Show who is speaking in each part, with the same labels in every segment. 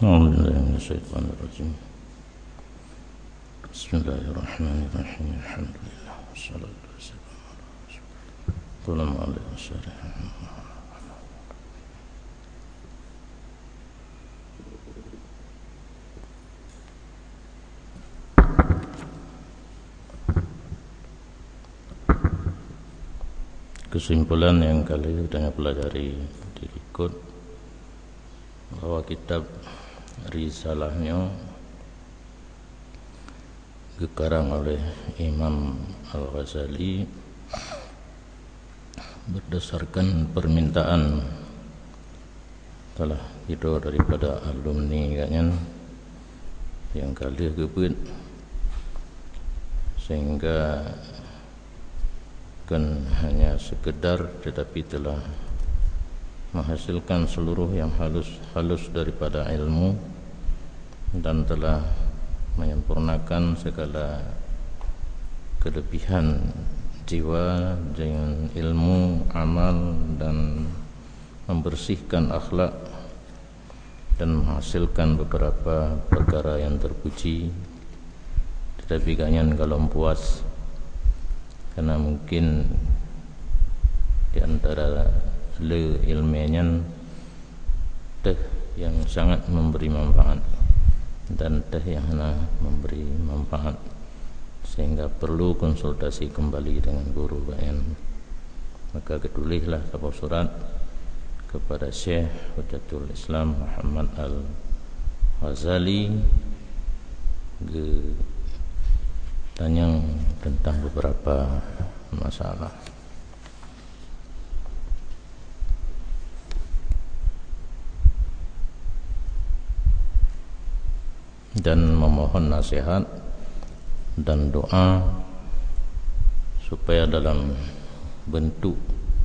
Speaker 1: Bismillahirrahmanirrahim. Bismillahirrahmanirrahim. Alhamdulillah. Wassalatu wassalamu ala rasulillah. Kesimpulan yang kali ini kita pelajari berikut bahwa kitab risalahnya dikarang oleh Imam Al-Ghazali berdasarkan permintaan telah itu daripada alumni kayaknya yang kali gebut, sehingga bukan hanya sekedar tetapi telah menghasilkan seluruh yang halus daripada ilmu dan telah menyempurnakan segala kelebihan jiwa dengan ilmu, amal, dan membersihkan akhlak dan menghasilkan beberapa perkara yang terpuji. Tetapi kalian kalau puas, karena mungkin di antara ilmiahnya teh yang sangat memberi manfaat dan teh yang memberi manfaat, sehingga perlu konsultasi kembali dengan guru kalian. Maka ketulislah sebuah surat kepada Syekh Hujjatul Islam Muhammad Al-Ghazali tanya tentang beberapa masalah. Dan memohon nasihat dan doa supaya dalam bentuk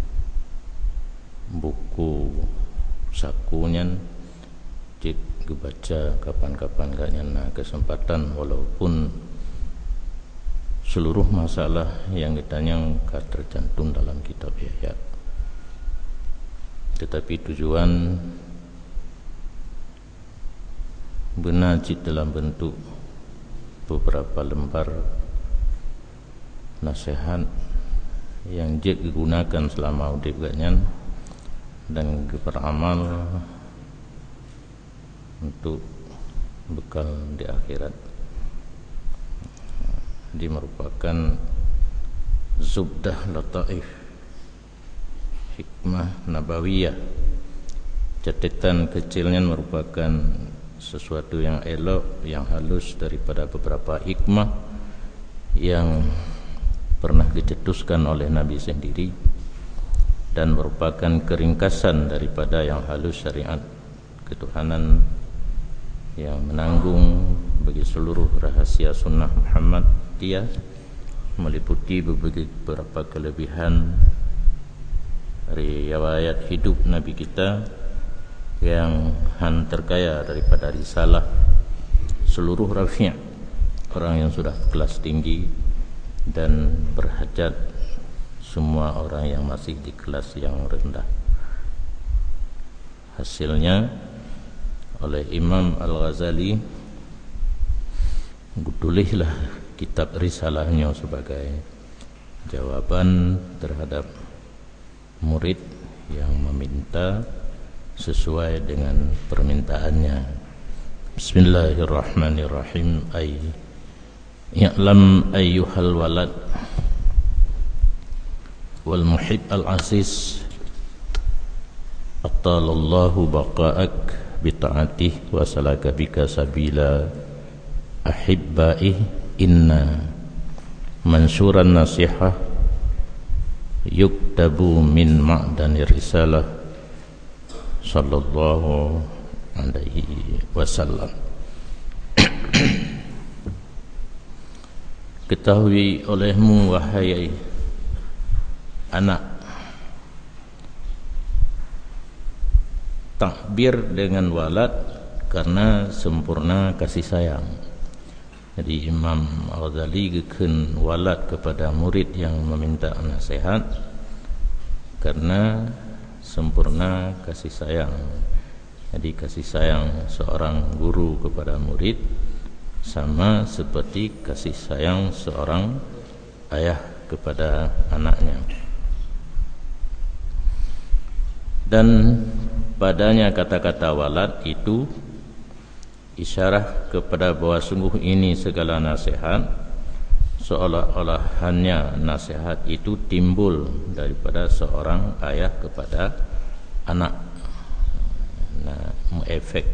Speaker 1: buku sakunya jika baca kapan-kapan kayaknya kesempatan, walaupun seluruh masalah yang ditanya tercantum dalam kitab Ihya, tetapi tujuan benajid dalam bentuk beberapa lembar nasihat yang digunakan selama hidupnya dan beramal untuk bekal di akhirat. Dia merupakan zubdah lataif hikmah nabawiyah. Catatan kecilnya merupakan sesuatu yang elok, yang halus daripada beberapa hikmah yang pernah dicetuskan oleh Nabi sendiri, dan merupakan keringkasan daripada yang halus syariat ketuhanan yang menanggung bagi seluruh rahasia sunnah Muhammadiyah, meliputi beberapa kelebihan riwayat hidup Nabi kita yang terkaya daripada risalah seluruh rafi', orang yang sudah kelas tinggi, dan berhajat semua orang yang masih di kelas yang rendah. Hasilnya oleh Imam Al-Ghazali tulislah kitab risalahnya sebagai jawaban terhadap murid yang meminta sesuai dengan permintaannya. Bismillahirrahmanirrahim. Ya'lam ayyuhal walad wal muhib al-aziz, atalallahu baqa'ak bita'atih wa salaka bika sabila ahibbaih, inna mansuran nasihah yuktabu min ma'danir risalah sallallahu alaihi wasallam. Ketahui olehmu wahai anak, takbir dengan walad karena sempurna kasih sayang. Jadi Imam Al-Ghazali geken walad kepada murid yang meminta nasihat karena sempurna kasih sayang. Jadi kasih sayang seorang guru kepada murid sama seperti kasih sayang seorang ayah kepada anaknya. Dan padanya kata-kata walad itu isyarah kepada bahawa sungguh ini segala nasihat, seolah-olah hanya nasihat itu timbul daripada seorang ayah kepada anak. Nah, mengefek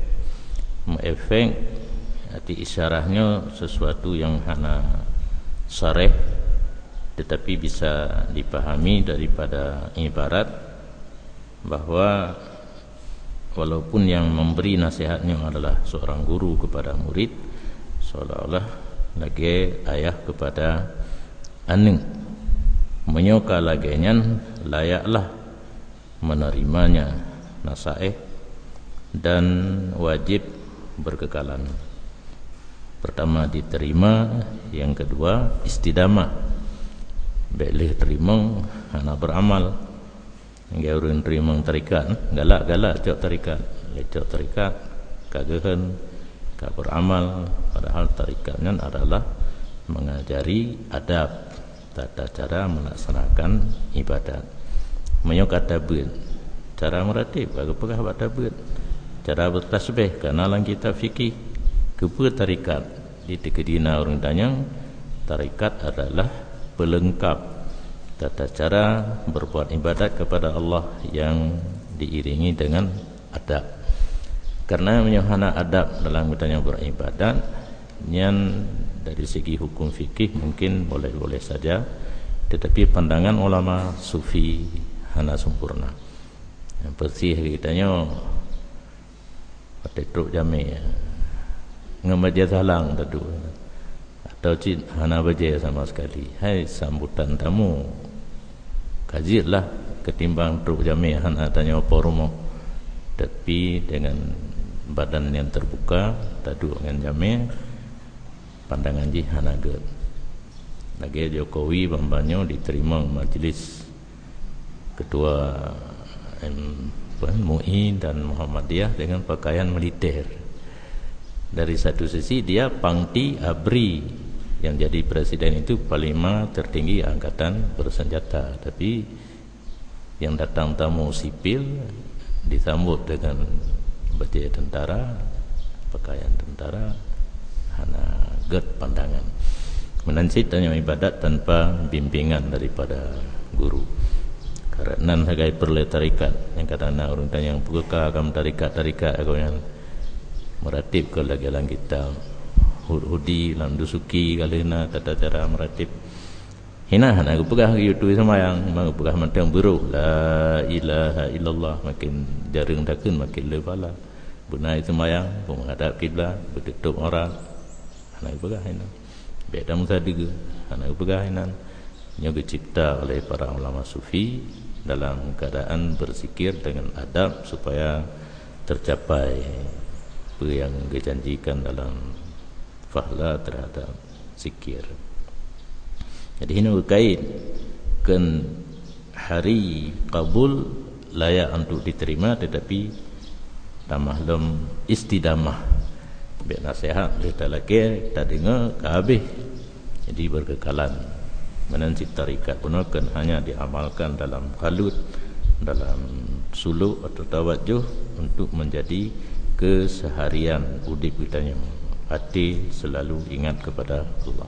Speaker 1: arti isyarahnya sesuatu yang hana sareh tetapi bisa dipahami daripada ibarat bahawa walaupun yang memberi nasihatnya adalah seorang guru kepada murid, seolah-olah lagi ayah kepada anak, menyoka laganya layaklah menerimanya nasihat dan wajib berkekalan. Pertama diterima, yang kedua istidamah. Boleh terima hana beramal. Yang orang terima tarikat, galak-galak cok tarikat, lecok tarikat, kagahan, kak beramal. Padahal tarikatnya adalah mengajari adab, tata cara melaksanakan ibadat. Menyok adabut, cara meratib, kagak pegah adabut, cara bertasbih, kenalan kita fikih, kepa tarikat. Di kedina orang tanyang, tarikat adalah pelengkap tata cara berbuat ibadat kepada Allah yang diiringi dengan adab. Karena menyohana adab dalam bertanya beribadat, yang dari segi hukum fikih mungkin boleh-boleh saja, tetapi pandangan ulama sufi hana sempurna. Yang bersih kitanya patek truk jami ngemaja salang tadu atau cik hana baja sama sekali. Hai sambutan tamu kajilah ketimbang truk jami hana tanya apa rumah, tapi dengan badan yang terbuka tadu dengan jami pandangan ji hana get. Lagi Jokowi bambanyo diterima majlis ketua MUI dan Muhammadiyah dengan pakaian militer. Dari satu sisi dia pangti ABRI, yang jadi presiden itu panglima tertinggi angkatan bersenjata, tapi yang datang tamu sipil disambut dengan baju tentara, pakaian tentara, hana get pandangan. Menancit tanya ibadat tanpa bimbingan daripada guru. Karena sebagai perle tarikat yang kata nak orang tanya yang buka kam tarikat aku yang meratib ke lagi-lang kita hudi lam dusuki kalena tata cara meratib hina hana aku pegah YouTube sembahyang mang pegah mantang buruk la ilaha illallah makin jarang dakun makin lebala bunai sembahyang pun menghadap kiblat bertutup aurat hana aku pegah hina beda musadig hana aku pegah hina yang dicipta oleh para ulama sufi dalam keadaan berzikir dengan adab supaya tercapai apa yang dijanjikan dalam fahla terhadap zikir. Jadi ini berkait kan hari kabul layak untuk diterima, tetapi tamahlum istidamah biar nasihat kita lagi tak dengar ke habis, jadi berkekalan. Menanti tarikat pun kan hanya diamalkan dalam halut, dalam suluk atau tawajuh untuk menjadi keseharian udip kita yang hati selalu ingat kepada Allah.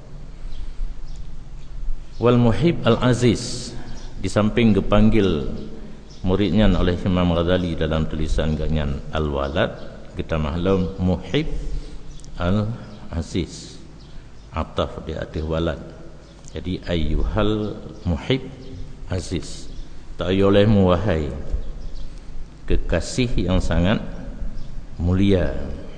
Speaker 1: Wal muhib al aziz, di samping dipanggil muridnya oleh Imam Ghazali dalam tulisan ganyan al walad, kita maklum muhib al aziz, ataf di atas walad. Jadi ayyuhal muhib aziz, tak olehmu wahai kekasih yang sangat mulia.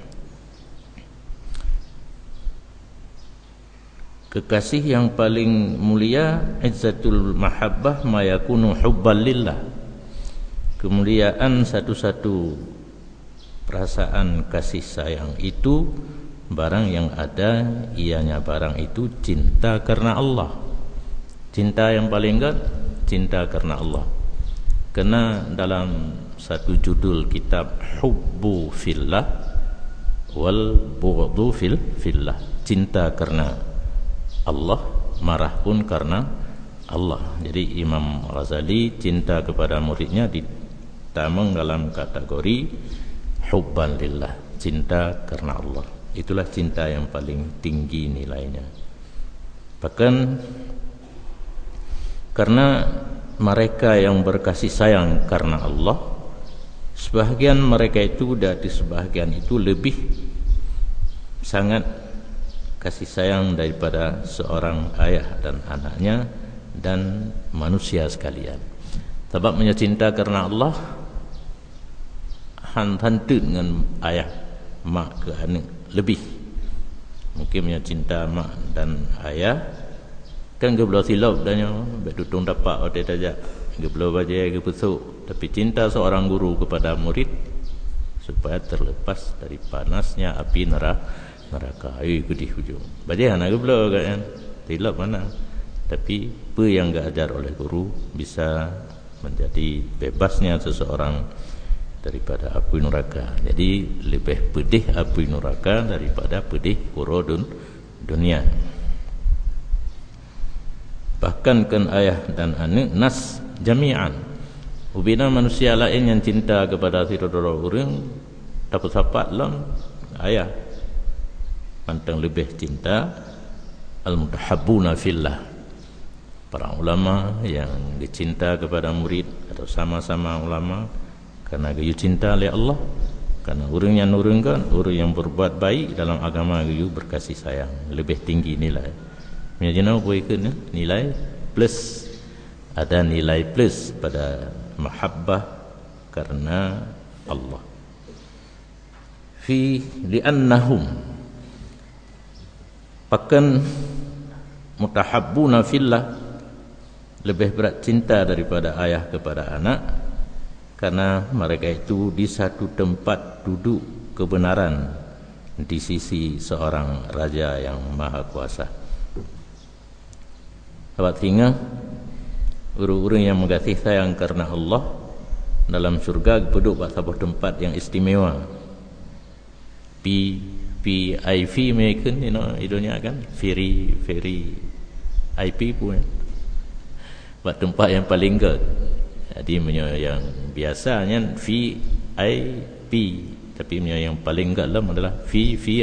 Speaker 1: Kekasih yang paling mulia izzatul mahabbah ma yakunu hubban lillah. Kemuliaan satu-satu perasaan kasih sayang itu barang yang ada ianya barang itu cinta karena Allah. Cinta yang paling kan cinta karena Allah. Kerana dalam satu judul kitab Hubbu Fillah wal Bughdu Fillah, cinta karena Allah, marah pun karena Allah. Jadi Imam Ghazali cinta kepada muridnya ditamang dalam kategori hubban lillah, cinta karena Allah. Itulah cinta yang paling tinggi nilainya. Bahkan karena mereka yang berkasih sayang karena Allah, sebahagian mereka itu dari sebahagian itu lebih sangat kasih sayang daripada seorang ayah dan anaknya dan manusia sekalian. Sebab mencinta karena Allah hantu dengan ayah, mak ke anak lebih. Mungkin mencinta mak dan ayah kan ke belah silap danya betutung dapat otak tajak ke belah bajai ke pusuk, tapi cinta seorang guru kepada murid supaya terlepas dari panasnya api neraka. Ke di hujung bajai anak ke belah kan silap mana, tapi apa yang diajar oleh guru bisa menjadi bebasnya seseorang daripada api neraka. Jadi lebih pedih api neraka daripada pedih kuro dunia. Bahkan kan ayah dan anak nas jami'an. Ubina manusia lain yang cinta kepada saudara orang dapat sapat lang ayah pantang lebih cinta al-mutahabbuna fillah. Para ulama yang dicinta kepada murid atau sama-sama ulama karena dia cinta oleh Allah, karena orang yang nurunkan, orang yang berbuat baik dalam agama dia berkasih sayang, lebih tinggi nilai. Menjadi apa ikutnya? Nilai plus. Ada nilai plus pada mahabbah karena Allah. Li'annahum, bahkan mutahabbuna fillah lebih berat cinta daripada ayah kepada anak, karena mereka itu di satu tempat duduk kebenaran di sisi seorang raja yang maha kuasa. Sebab sehingga orang-orang yang mengasihi sayang karena Allah dalam syurga duduk pada sebuah tempat yang istimewa. VIP mereka ni idonya kan very IP pun buat tempat yang paling good. Jadi yang biasanya VIP, tapi yang paling good lah adalah VIP.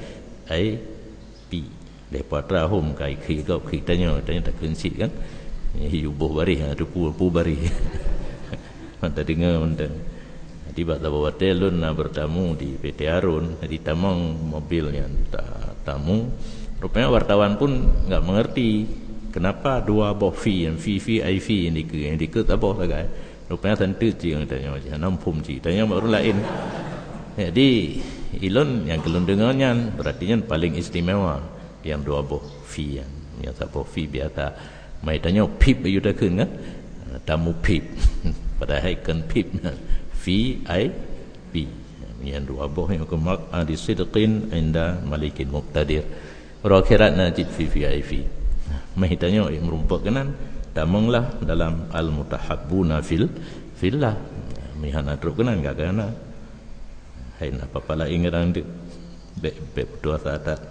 Speaker 1: Lepas rahum kai kau tanya tak kensit kan yubuh barih ada pu barih manta dengar manta. Jadi bata bawa telun nak bertamu di PT Arun, di tamang mobilnya tamu, rupanya wartawan pun enggak mengerti kenapa dua buah fee yang VVIP yang diket apa lagi. Rupanya tentu je yang tanya macam nampum je tanya orang lain. Jadi ilon yang kelun dengarnya berarti yang paling istimewa yang dua buah fee yang satu fee biasa mai tanya pip you dah kan tamu pip padahal kan pip VIP yang dua buah yang kemak di sidqin inda malikin muqtadir akhirat najid VIP mai tanya merupakan tamanglah dalam al mutahabbuna fillah mihana terkenan enggak kana hai apa pala ingat dia berdua saat.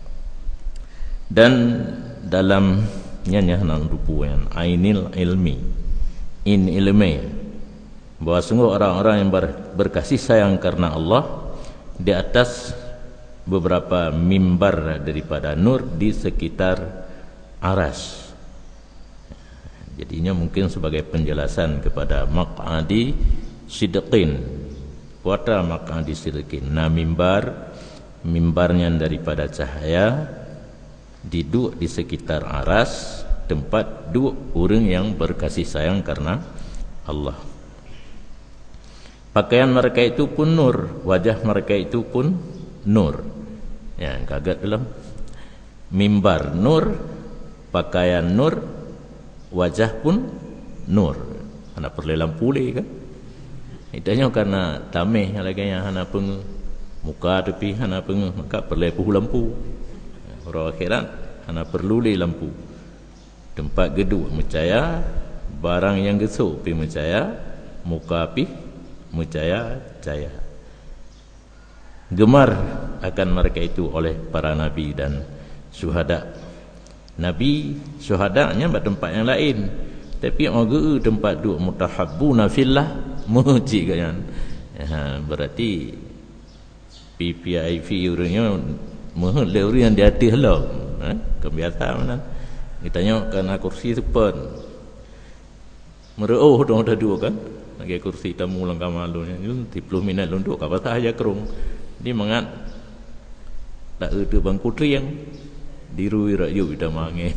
Speaker 1: Dan dalam nyanyi nang rupuan ainil ilmi in ilmi, bahawa sungguh orang-orang yang berkasih sayang karena Allah di atas beberapa mimbar daripada nur di sekitar aras. Jadinya mungkin sebagai penjelasan kepada maq'adi sidqin, kuata maq'adi sidqin, nah mimbarnya daripada cahaya duduk di sekitar aras, tempat duduk orang yang berkasih sayang karena Allah. Pakaian mereka itu pun nur, wajah mereka itu pun nur. Ya, kaget dalam mimbar nur, pakaian nur, wajah pun nur. Anak perlu lampu le kan? Itanya karena tameh lagi yang anak peng muka tepi anak peng maka perlu lampu. Orang akhirat anak perlu lampu. Tempat gedung mencahaya barang yang gesuk pi mencaya, muka pi mencaya caya. Gemar akan mereka itu oleh para nabi dan syuhada. Nabi syuhadanya pada tempat yang lain, tapi orang tempat duk mutahabbuna fillah muji kan. Berarti PPIV urangnya mohon le yang di hati hello. Kebiasaan mana? Ditanya kena kursi sepon. Mereuh dong dah dua kan. Lagi kursi tamu langkah malunya. 30 minit lunduk apa sahaja kerung. Dia mengat tak ada bangku triang dirui rakyat kita mangin.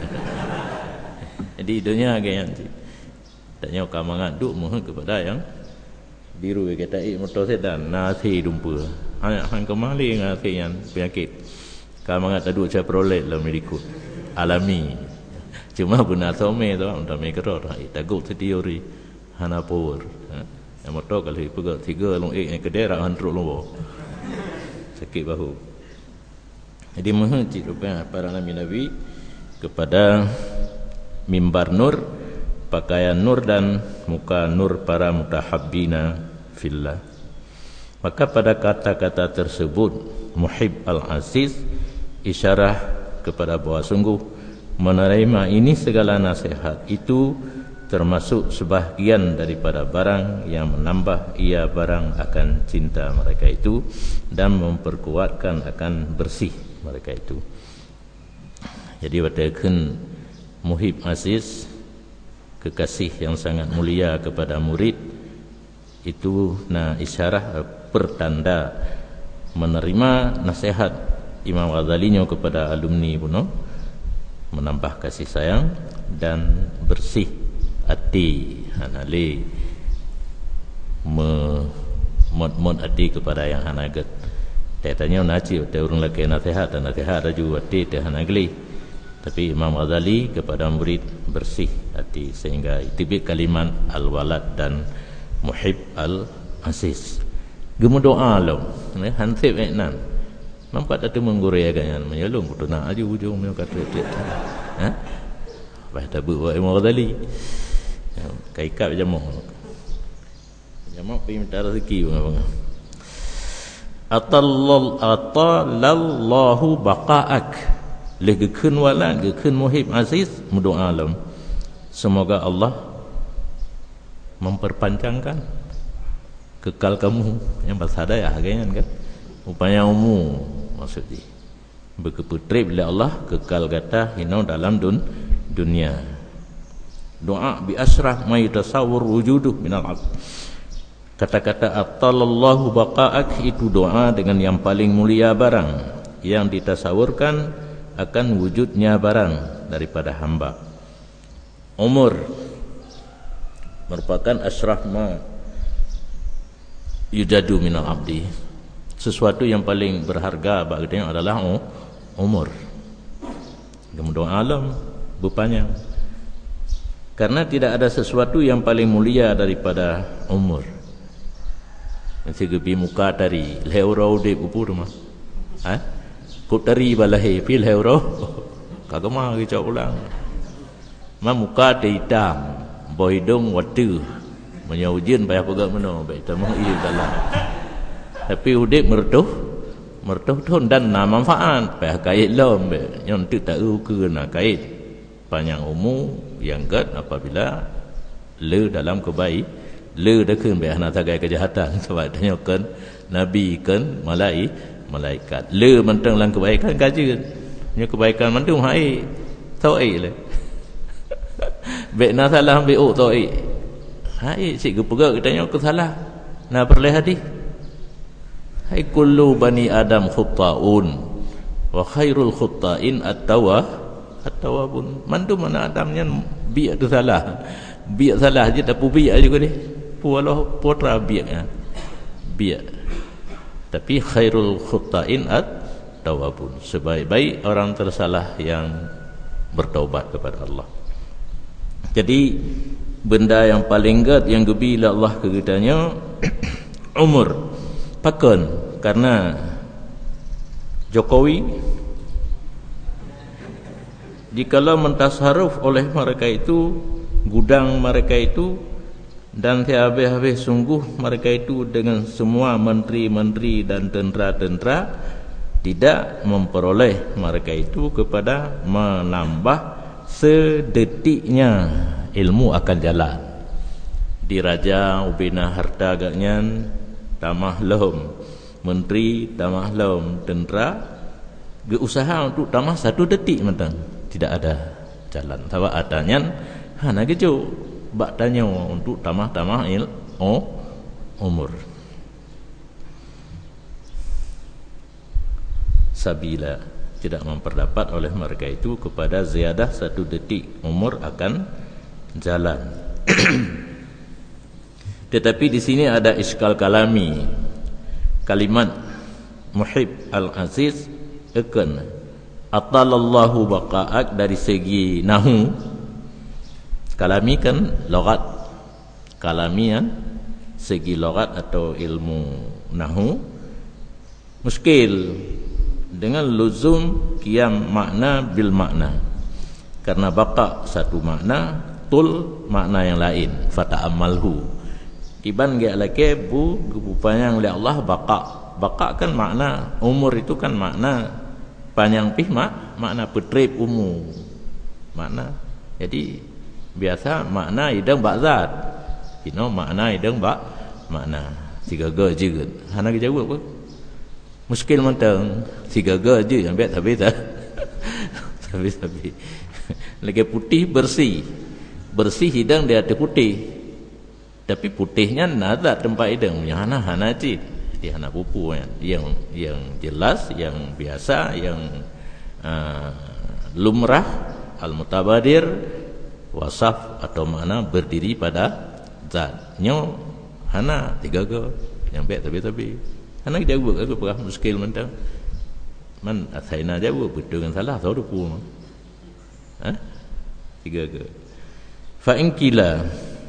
Speaker 1: Jadi idenya agak sih. Tanya kau mengat duk mohon kepada yang dirui kata motor sedan nasi dumpa. Hang kemali nasi yang penyakit. Kau mengat duk saya prolet lah medikut alami. Cuma benar some tu untuk mikro dah. Tagut teori hana power. Yang motor kalau pegang 3 long yang kedera hantruk long. Sakit bahu. Jadi menghenti rupanya para nabi-nabi kepada mimbar nur, pakaian nur dan muka nur para mutahabbina fillah. Maka pada kata-kata tersebut Muhib al-Aziz isyarah kepada bahawa sungguh menerima ini segala nasihat itu termasuk sebahagian daripada barang yang menambah ia barang akan cinta mereka itu dan memperkuatkan akan bersih mereka itu. Jadi wadakan Muhib Aziz, kekasih yang sangat mulia kepada murid itu isyarah pertanda menerima nasihat Imam Ghazali kepada alumni puno, menambah kasih sayang dan bersih hati hanale mod hati kepada yang hanaget. Tanya naci orang lagi nasihat dan nasihat raju hati teh hanagli. Tapi Imam Ghazali kepada murid bersih hati sehingga itibik kalimat al-walad dan Muhib al-Aziz. Gemu doa lo, hansip nan. Nampak tak menggurui agaknya menyelung tu nak aju ujung punya kata dia. Apa tak buat Imam Ghazali. Kaikap jamak pergi minta rezeki bang. Atallallahu baqa'ak legekun wala gekun Muhib Aziz mudoa alam. Semoga Allah memperpanjangkan kekal kamu yang bersada ya agaknya kan. Upaya umum maksudnya berkeputrip bila Allah kekal kata hinau dalam dunia. Doa bi asrah ma yatasawwur wujuduh minal abd. Kata-kata atallallahu baqa'ak itu doa dengan yang paling mulia barang yang ditasawurkan akan wujudnya barang daripada hamba. Umur merupakan asrah ma yujadu minal abdi. Sesuatu yang paling berharga baginya adalah umur. Kemudian alam berpanjang. Karena tidak ada sesuatu yang paling mulia daripada umur. Masih gebi muka tari leuro de upur mah. Putari balahe pil leuro. Kagak mah kita ulang. Mah muka de hitam, boidong watu. Menyaujen payah pegang meno, baik tamu ieu dalam. Tapi udip mertuh thon dan na manfaat payah kait lom be. Nyon tu tak ke na kait. Panjang umur yang gad apabila le dalam kebaik le dah keun be hana tagai kejahatan sebab tanyakan nabi kan malaikat le mentang lang kebaikan kajeun nya kebaikan mandung hai tauhid le be na salah be o tauhid hai sik gepegak tanya ke salah na perle hadis hai kullu bani adam khutta'un wa khairul khutta'in at-tawwabun. Mandu mana adamnya biak tu salah. Biak salah je tapi biak juga ni. Pualah putra biaknya. Biak. Tapi khairul khutta'in at-tawwabun. Sebaik-baik orang tersalah yang bertaubat kepada Allah. Jadi benda yang paling gad yang gebila Allah ke kitanya umur. Pakon karena Jokowi jikalau mentasarruf oleh mereka itu gudang mereka itu, dan habis-habis sungguh mereka itu dengan semua menteri-menteri dan tentera-tentera tidak memperoleh mereka itu kepada menambah sedetiknya ilmu akan jalan. Diraja ubina harta agaknya tamah lom, menteri tamah lom, tentera berusaha untuk tamah 1 detik mentang tidak ada jalan. Sebab adanya hana gejo bak tanya untuk tamah-tamah umur. Sabila tidak memperdapat oleh mereka itu kepada ziyadah 1 detik umur akan jalan. Tetapi di sini ada iskal kalami. Kalimat Muhib Al-Aziz akan atalallahu baqa'ak dari segi nahu. Kalami kan logat, kalamian segi logat atau ilmu nahu muskil dengan luzum qiyam makna bil makna, karena baqa satu makna, tul makna yang lain. Fata'amalhu iban ge alake bu panjang oleh Allah baqa kan makna umur, itu kan makna panjang pih makna petrip umur makna. Jadi biasa makna idang bakzat kino makna idang makna tiga ga je hana ge jawab apa muskil mentang tiga ga je yang bet habis lagi putih bersih hidang dia ada putih, tapi putihnya nada tempat hidang punya hana cid di hana pupu yang jelas, yang biasa, yang lumrah, al-mutabadir, wasaf atau makna berdiri pada zatnya hana tiga ga yang bet tapi hana jawab aku pernah muskil mentang man asaina jawab betul dengan salah tahu depu tiga ga fa in kila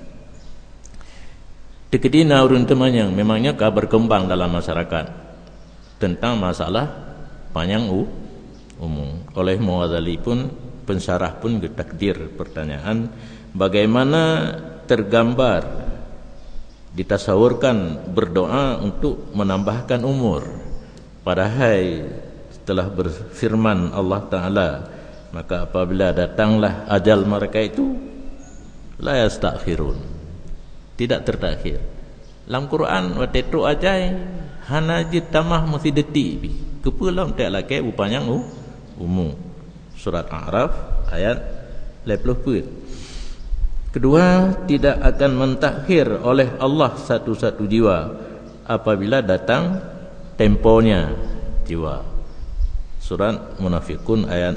Speaker 1: dekedina urun teman yang memangnya berkembang dalam masyarakat tentang masalah panjang umum. Oleh Mughazali pun pensyarah pun takdir pertanyaan bagaimana tergambar ditasawurkan berdoa untuk menambahkan umur, padahal setelah berfirman Allah Ta'ala, maka apabila datanglah ajal mereka itu la yastakhirun, tidak tertakhir. Dalam Quran watetu ajai hana jitamah mesti detik kepulang tak laki upanya umum. Surat A'raf ayat 80. Kedua, tidak akan mentakhir oleh Allah satu-satu jiwa apabila datang temponya jiwa. Surat Munafiqun ayat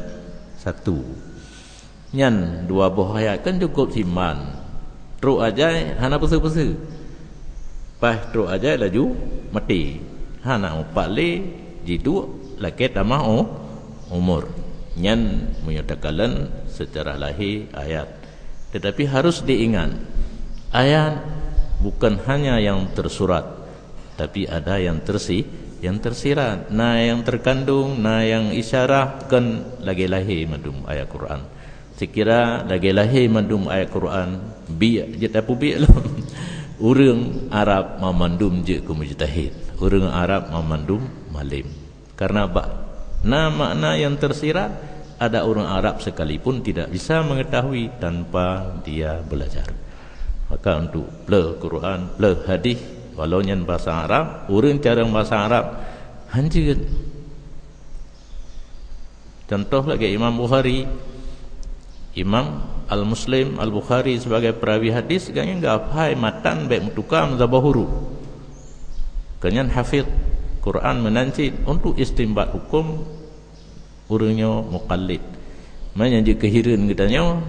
Speaker 1: 1. Nyan dua buah ayat kan cukup siman. Teruk aja hana pesa-pesa. Pas teruk aja laju mati. Hana upale jitu laki tamah umur. Nyan menyatakan secara lahir ayat. Tetapi harus diingat, ayat bukan hanya yang tersurat, tapi ada yang tersirat. Nah yang terkandung, nah yang isyarah kan lagi lahir madum ayat Quran. Sekira lagi lahir madum ayat Quran, biak je tapu biak lah. Urang Arab memandum je ke mujtahid, urang Arab memandum malim. Karena makna yang tersirat ada orang Arab sekalipun tidak bisa mengetahui tanpa dia belajar. Maka untuk belajar Quran, belajar hadis, walau nyan bahasa Arab, orang cara bahasa Arab hancur. Contoh lagi Imam Bukhari, Imam Al-Muslim Al-Bukhari sebagai perawi hadis ganya enggak faham matan baik mutukam zabahuru. Kenyan hafid Quran menancit untuk istimbat hukum urangnya muqallid. Mana je kehiran katanya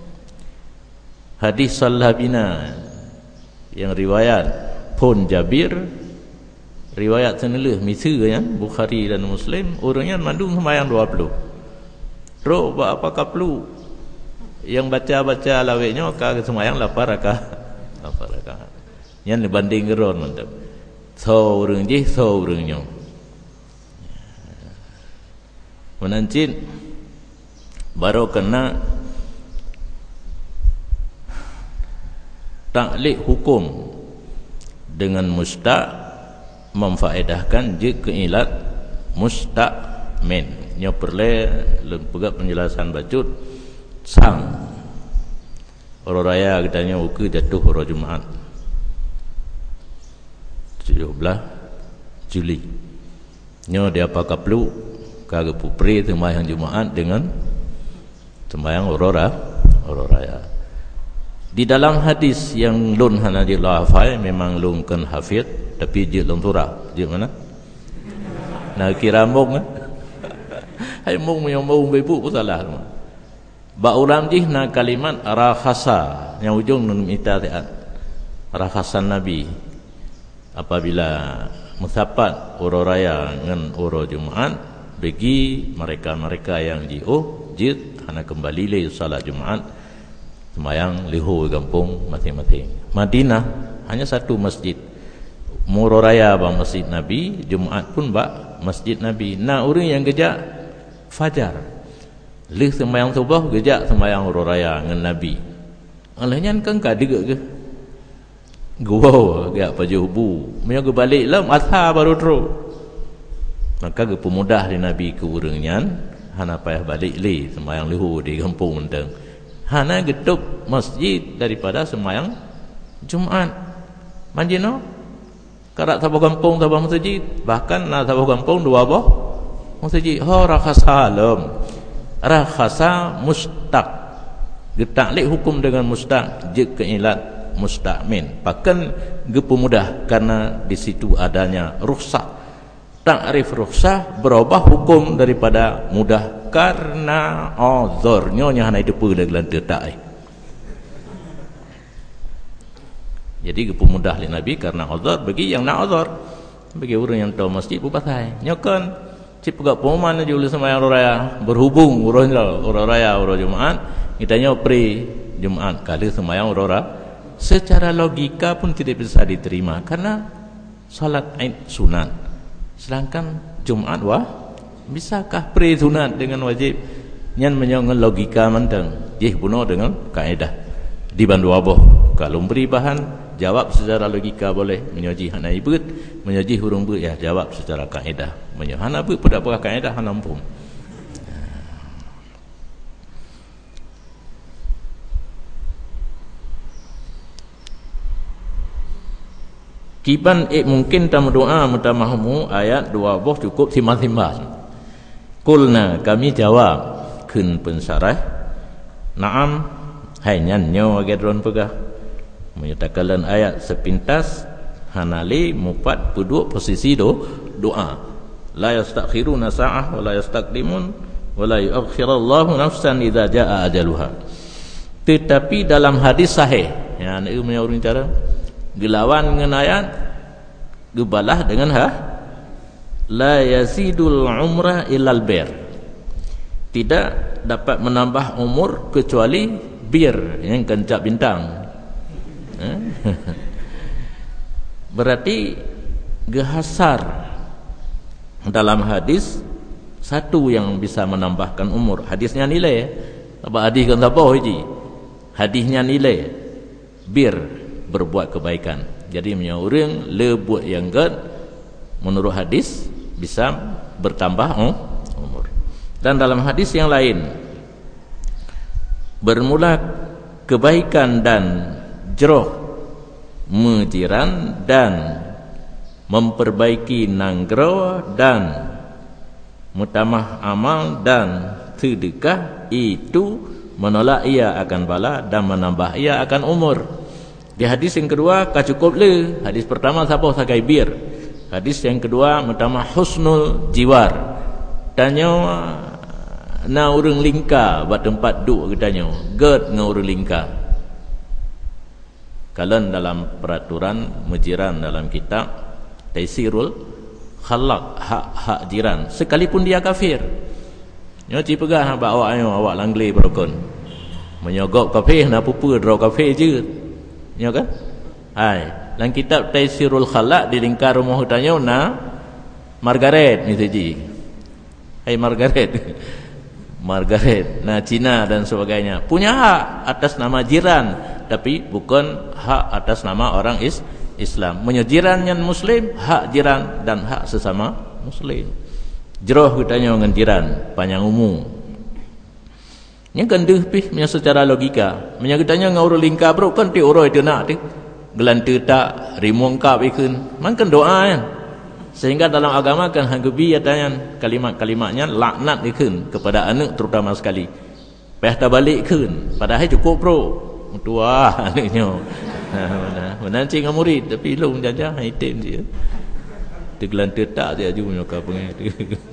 Speaker 1: hadis salhabina yang riwayat pun Jabir, riwayat seneleh misi kan Bukhari dan Muslim, orangnya mandung sembahyang 20. Terus apa kaplu yang baca-baca laweknya ka sembahyang 8 rakaat. Yang dibanding geron mantap. So urang je so urangnya menancit baru kena taklid hukum dengan mustaq memfaedahkan je keilat mustaqmin. Nya perle lempegat penjelasan bacut sang orang raya katanya uke jatuh hari Jumaat 17 Juli. Nya dia pakai pelu kagak pupri sembahyang Jumaat dengan sembahyang orang raya. Di dalam hadis yang lun hana di lafai memang lun kan hafid tapi je lun surah. Je mana? Nak kira mung hai mung yang mau bebu pun salah. Ba ulam jih na kalimat rakhasa yang ujung nun itatiat. Rakhasan Nabi apabila musapat orang raya dengan orang Jumaat bagi mereka-mereka yang jid hana kembali le salat Jumaat sembahyang lihu kampung masing-masing. Madinah hanya satu masjid. Muro raya bang masjid Nabi, Jumaat pun bak masjid Nabi. Nah orang yang gejak fajar. Lih sembahyang subuh gejak sembahyang muro raya dengan Nabi. Alahnya kan kadigak ke? Gua gak pajubu. Menyok balik lah asar baru terus. Maka ke pemudah di Nabi ke urangnya hana payah balik li sembahyang lihu di kampung menteng. Hana getuk masjid daripada sembahyang Jumaat. Manjino karak sabah kampung sabah masjid, bahkan na sabah kampung dua bah masjid. Ho rakhasa alam. Rakhasa mustaq. Getaklid hukum dengan mustaq je keilat mustaqmin. Bahkan gepemudah karena di situ adanya rukhsah. Takrif rukhsah berubah hukum daripada mudah karena uzur. Nyonya hana hidup dalam tetak. Jadi gepemudah li Nabi karena uzur bagi yang nak uzur. Bagi orang yang tahu masjid bupatai. Nyokan cip gak pemaman aja oleh sembahyang raya berhubung orang raya orang Jumaat kitanya pri Jumaat kali sembahyang raya secara logika pun tidak bisa diterima karena salat Aid sunat. Sedangkan Jumaat wah bisakah pre sunat dengan wajib? Nyan menyongon logika menteng. Jih bunuh dengan kaedah di bandu aboh. Kalau beri bahan jawab secara logika boleh. Menyoji hana ibut, menyoji hurung but ya jawab secara kaedah. Menyoji hana but pada pakai kaedah hana ampun. Kiban mungkin tam doa mutamahmu ayat 2 boh cukup simbang-simbang. Kulna kami jawab kun pensarah. Naam hanya nyo agedron pegah. Menyatakan ayat sepintas hanali mupat puduk posisi doa. La yastakhiruna sa'ah wa la yastaqdimun wa la yuakhirallahu nafsan idza jaa ajaluha. Tetapi dalam hadis sahih ya ini punya urang cara gelawan dengan ayat gebalah dengan la yazidul umrah illal bir. Tidak dapat menambah umur kecuali bir yang kencak bintang. Berarti gehasar dalam hadis satu yang bisa menambahkan umur. Hadisnya nilai apa hadis kan apa haji? Hadisnya nilai bir berbuat kebaikan. Jadi punya orang le buat yang gad menurut hadis bisa bertambah umur. Dan dalam hadis yang lain bermula kebaikan dan jeroh mejiran dan memperbaiki nanggro dan mutamah amal dan sedekah itu menolak ia akan bala dan menambah ia akan umur. Di hadis yang kedua kacukup le. Hadis pertama siapa sakai bir. Hadis yang kedua pertama husnul jiwar. Tanya na urang lingka buat tempat duk katanya. Ged ngau urang lingka. Kalian dalam peraturan mejiran dalam kitab Taisirul Khalaq hak jiran sekalipun dia kafir. Nyo ci pegah hak awak ayo awak langle berokon. Menyogok kafir na pupu draw kafir je. Ya kan? Hai, dalam kitab Taisirul Khalaq di lingkar rumah hutanya na Margaret ni saji. Hai Margaret. Margaret, nah Cina dan sebagainya. Punya hak atas nama jiran tapi bukan hak atas nama orang Islam. Menyejiran yang Muslim, hak jiran dan hak sesama Muslim. Jeroh kitanya dengan jiran panjang umum. Yang kenduh pih punya secara logika. Punya kitanya ngau lingkar bro kan ti uroi tu nak ti. Gelantu tak rimong kap ikun. Man kan doa kan. Sehingga dalam agama kan hanggebi katanya kalimat-kalimatnya laknat ikun kepada anak terutama sekali. Peh tak balik ikun. Padahal cukup bro. Tua anaknya. Menancing dengan murid tapi long jajah item dia. Gelantu tak dia juga nyokap pengen.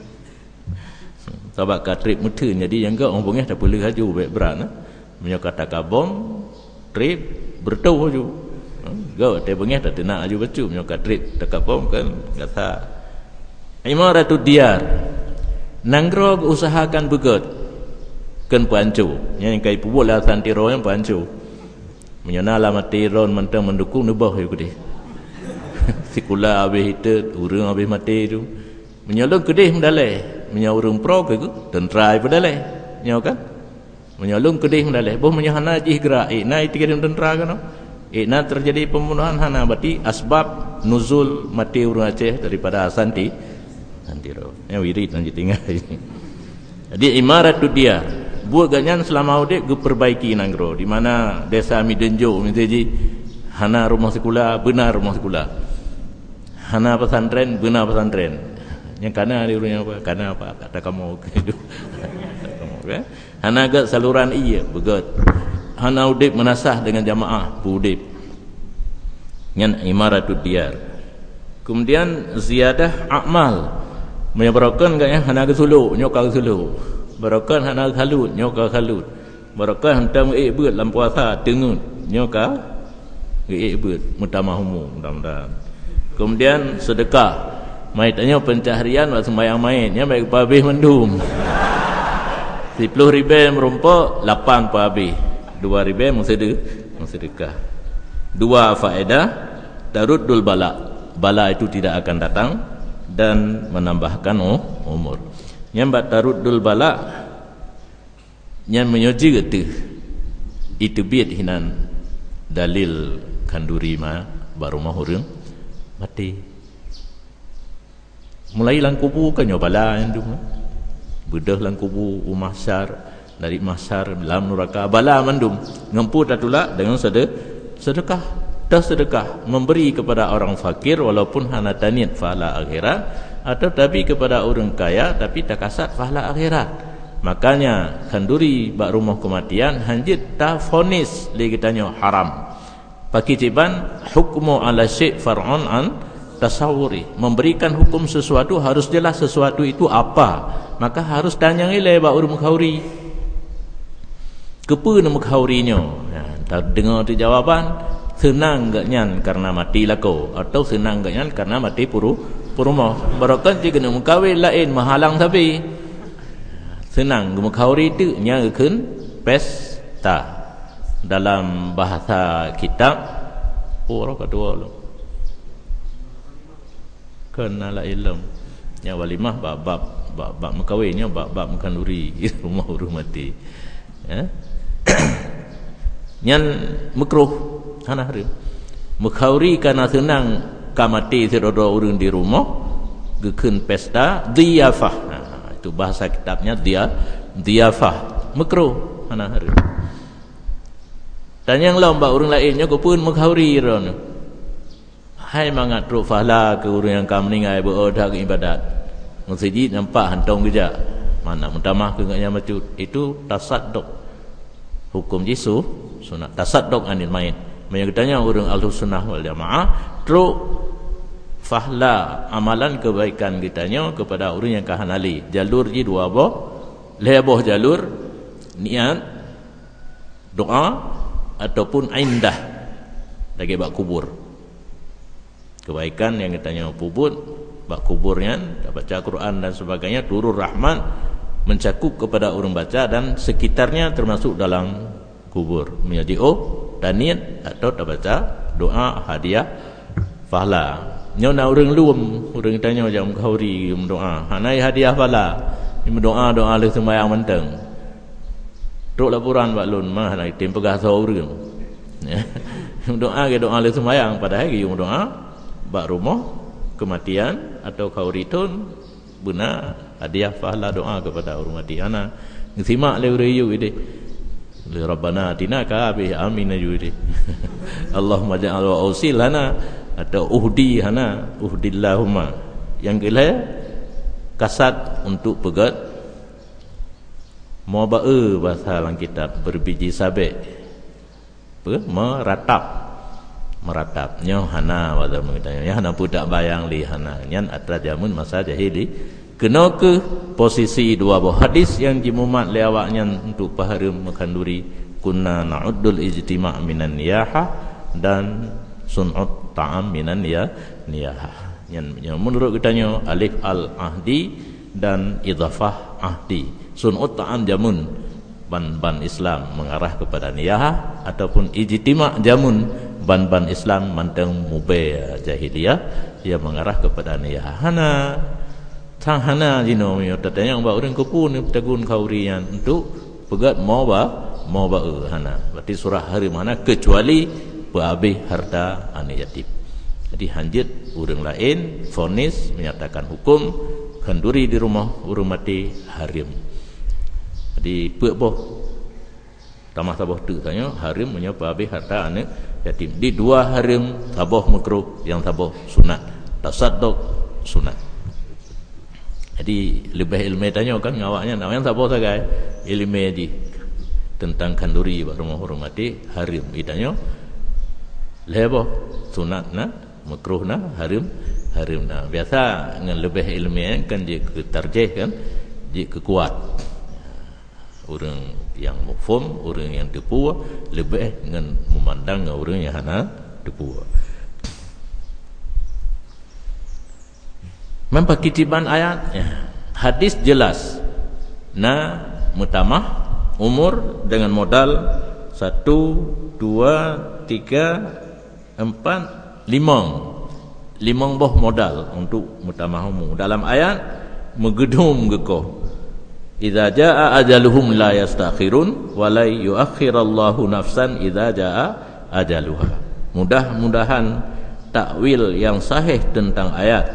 Speaker 1: Sebab kat trip mutun jadi yang kau orang pengeh tak boleh haju baik berat nah. Menyo kata kabom trip bertau haju. Kau tak pengeh tak nak haju becu menyo kat trip tak kabom kan kata imaratud diyar. Nanggro usahakan begot kan pancu. Yang kai pubul lah santiro yang pancu. Menyana lah mati ron mentang mendukung nebah yo gede. Sikula habis hitet urang habis mati tu. Menyolong kedih mendalai. Menyawurung pro ke tentrai pedalai nyaw kan menyolong kedih mendalai boh menyahana jih gerak na tiga tentera kan na terjadi pembunuhan hana berarti asbab nuzul mati urang Aceh daripada Asanti ro yang wirid lanjut tinggal jadi imaratud dia buat ganyan selama udek gue perbaiki nanggro di mana desa Midenjo menjadi hana rumah sekolah benar rumah sekolah hana pesantren benar pesantren yang kana ada urang apa kana apa kata kamu gitu kamu hana agak saluran iya begot hana udip menasah dengan jamaah budip ngan imaratud diyar kemudian ziyadah amal menyebarakan gak yang hana gesulu nyokal gesulu barakan hana halut nyokal halut barakan hentam beut dalam puasa tengut nyokal beut mutamahum mudah-mudahan kemudian sedekah mai tanya pencaharian buat sembahyang main nya baik pabih mendum 10 ribu merumpuk 8 pabih 2 ribu sedekah 2 faedah taruddul bala itu tidak akan datang dan menambahkan umur yang bat taruddul bala yang menyoji itu biat hinan dalil kanduri ma baru mahurung mati mulai lang kubu kan nyobala yang tu bedah lang kubu mahsyar dari mahsyar dalam neraka bala mandum ngempu datula dengan sedekah dah sedekah memberi kepada orang fakir walaupun hana taniat pahala akhirat atau tapi kepada orang kaya tapi tak kasat pahala akhirat makanya kanduri bak rumah kematian hanjit ta fonis li kitanya haram pakiciban hukmu ala syai' far'un an tasawuri memberikan hukum sesuatu harus jelas sesuatu itu apa maka harus tanya ilai ba urang mukhauri kepa nama mukhaurinya tak dengar tu jawapan senang gak nyan karena mati lako atau senang gak nyan karena mati purumah barakan jika nak mukawin lain menghalang tapi senang mukhauri tu nya keun pesta dalam bahasa kitab orang kedua lo kenala ilm yang walimah bab mekawinnya bab mekanduri rumah urus mati ya nyan makruh hana hari mekhauri kana senang kamati sedodo urang di rumah gekeun pesta dhiyafah itu bahasa kitabnya dhiyafah makruh hana hari dan yang lomba urang lainnya ko pun mekhauri ron hai mangat ru fahla ke urang yang kam ningai berodah ke ibadat masjid nampak hantong geja mana mutamah ke nganya macut itu tasadduq hukum jisu sunat tasadduq anil main menyatanya urang Ahlussunnah wal Jamaah tru fahla amalan kebaikan kitanya kepada urang yang kahanali jalur ji dua boh leboh jalur niat doa ataupun indah lagi bak kubur kebaikan yang katanya pubut bak kuburnya baca Quran dan sebagainya turun rahmat mencakup kepada orang baca dan sekitarnya termasuk dalam kubur menjadi taniat atau baca doa hadiah pahala nyona orang luum orang tanya jam khauri doa hanai hadiah pahala doa le sembahyang menteng tok laporan bak lun mah nak tim pegah saurang Doa ke doa le sembahyang padahal yung doa bak rumah kematian atau kauritun benar hadiah pahala doa kepada orang mati ana ngsimak le uriyu ide li rabbana atina ka bi amin ajudi Allahumma ja'al wa usil lana atau uhdi hana uhdillahumma yang kele kasat untuk pegat mau bae bahasa dalam kitab berbiji sabit meratap nyo hana wala mengitanya ya hana budak bayang li hana nyan atra jamun masa jahili kena ke posisi dua buah hadis yang jimumat lewaknya untuk paharum makanduri kunna na'uddul ijtima' minan niyaha dan sun'ut ta'am minan niyaha yang menurut kitanya alif al ahdi dan idhafah ahdi sun'ut ta'am jamun ban Islam mengarah kepada niyah ataupun ijtima' jamun ban Islam manteng mubay jahiliyah ia mengarah kepada niyah hana sang hana jino yo tatanya ba urang kupun tagun kaurian untuk pegat mau ba hana berarti surah hari mana kecuali beabih harta anak yatim jadi hanjit urang lain vonis menyatakan hukum kenduri di rumah urang mati harim di puak boh tamah taboh tu tanya harim menyapa habis harta anak yatim di dua harim taboh makruh yang taboh sunat tasadduk sunat jadi lebih ilmu tanya kan ngawaknya namanya taboh sagai ilmu di tentang kanduri rumah hormati harim itanya leboh sunat na makruh na harim na biasa dengan lebih ilmu kan dia ketarjih kan dia kekuat orang yang mufhum, orang yang tepu lebih dengan memandang orang yang hana tepu. Mempakitiban ayat hadis jelas na mutamah umur dengan modal 1, 2, 3, 4, 5 boh modal untuk mutamah umur dalam ayat megedum gekoh idza jaa ajaluhum la yastakhirun wa la yuakhirallahu nafsan idza jaa ajaluha. Mudah-mudahan takwil yang sahih tentang ayat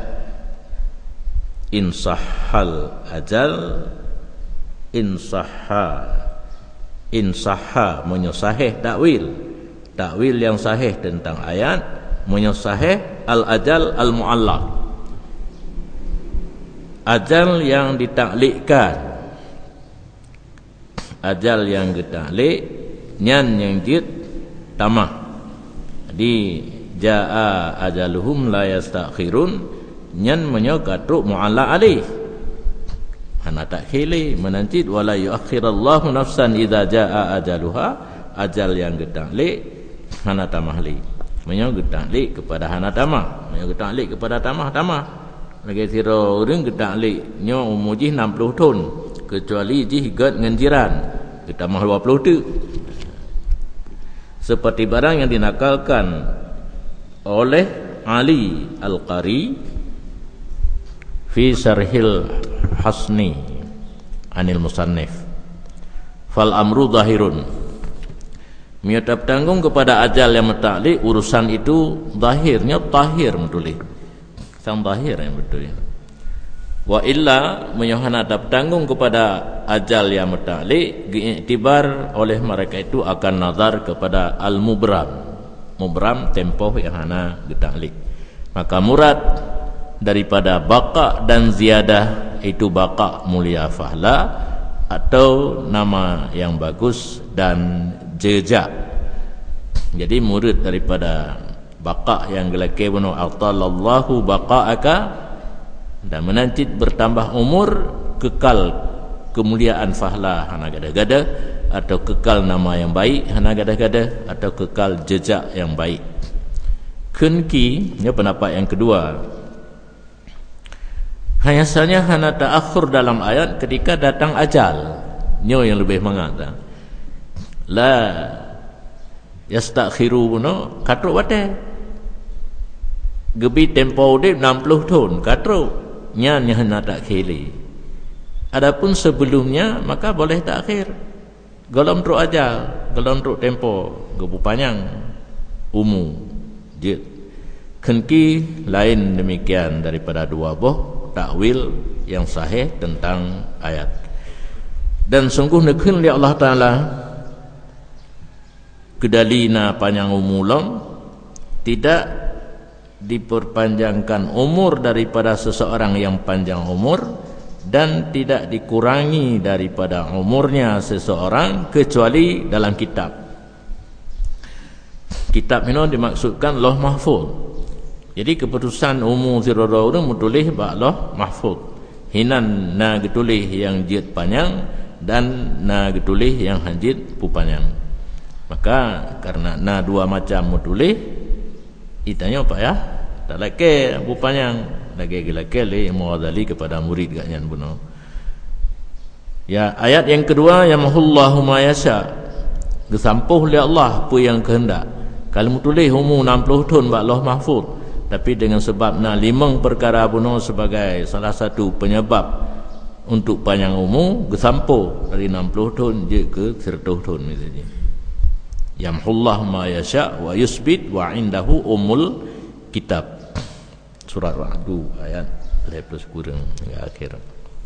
Speaker 1: insahhal ajal insahha menyusahih takwil yang sahih tentang ayat menyusahih al ajal al muallaq ajal yang ditaklikkan ajal yang getaklik nyan yang jid tamah di jaa ajaluhum la yastakhirun nyan menyogatruk mu'alla alih hana takhili menancid wala yuakhirallahu nafsan idza jaa ajaluha ajal yang getaklik hana tamahli menyogatruk kepada hana tamah menyogatruk kepada tamah lagi sira urang getaklik nyo umujih 60 tahun kecuali jih gad ngenjiran kita mah 20 tu seperti barang yang dinakalkan oleh Ali Al-Qari fi Syarhil Hasni anil Musannif fal amru zahirun miatap tanggung kepada ajal yang mutaklik urusan itu zahirnya tahir betul sang zahir yang betul wa illa menyohana tanggung kepada ajal yang mutaklik diiktibar oleh mereka itu akan nazar kepada al-mubram tempoh yang hana getaklik maka murad daripada baqa dan ziyadah itu baqa mulia fahla atau nama yang bagus dan jejak jadi murid daripada baqa yang gelake bunu atallallahu baqa'aka dan menancit bertambah umur kekal kemuliaan fahla hana gada-gada atau kekal nama yang baik hana gada-gada atau kekal jejak yang baik kenki ini pendapat yang kedua hanyasanya hana ta'akhur dalam ayat ketika datang ajal nyo yang lebih mengata la yastakhiru no katruk wate gebi tempo dia 60 tahun katruk nyan tak khili adapun sebelumnya maka boleh takhir golong truk aja, golong truk tempo gebu panjang umu je kenki lain demikian daripada dua buah takwil yang sahih tentang ayat. Dan sungguh nekun li Allah Ta'ala kedalina panjang umulong tidak diperpanjangkan umur daripada seseorang yang panjang umur dan tidak dikurangi daripada umurnya seseorang kecuali dalam kitab. Kitab ini dimaksudkan Lauh Mahfuz. Jadi keputusan umur zirara itu menulis bak Lauh Mahfuz. Hinan na getulis yang jid panjang dan na getulis yang hanjid pu panjang. Maka karena na dua macam menulis, itanya apa ya? Tak laki pu panjang. Lagi-lagi Imam Ghazali kepada murid gaknya buno. Ya, ayat yang kedua, yamhullahu ma yasha. Gesampuh li Allah apa yang kehendak. Kalau tulis umur 60 tahun bak Lauh Mahfuz, tapi dengan sebab na limang perkara buno sebagai salah satu penyebab untuk panjang umur, gesampuh dari 60 tahun je ke 100 tahun misalnya. Yamhullahu ma yasha wa yusbit wa indahu umul kitab. Surat Ra'du ayat 11 kurang hingga akhir.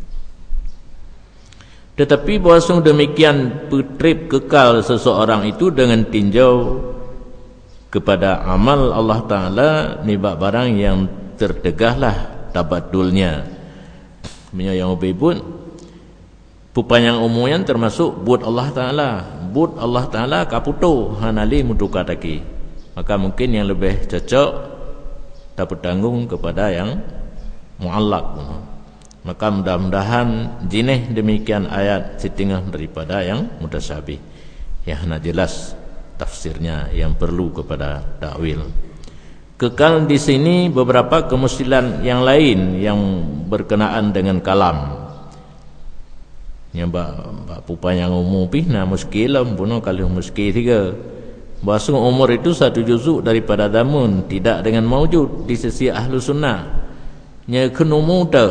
Speaker 1: Tetapi bahasa demikian putrib kekal seseorang itu dengan tinjau kepada amal Allah Ta'ala nibak barang yang terdegahlah tabadulnya. Yang ubibun pupanyang umuyan termasuk buat Allah Ta'ala. Buat Allah Ta'ala kaputo hanali mutukataki. Maka mungkin yang lebih cocok tak bertanggung kepada yang mu'allaq. Maka mudah-mudahan jinih demikian ayat setengah daripada yang mutasyabih, yang nak jelas tafsirnya, yang perlu kepada takwil. Kekal di sini beberapa kemustilan yang lain yang berkenaan dengan kalam. Yang pupa yang umum pihna muskilam bunuh kalau muskil tiga. Bahasa umur itu satu juzuk daripada damun, tidak dengan maujud di sisi ahlu sunnah. Nya kenumum dah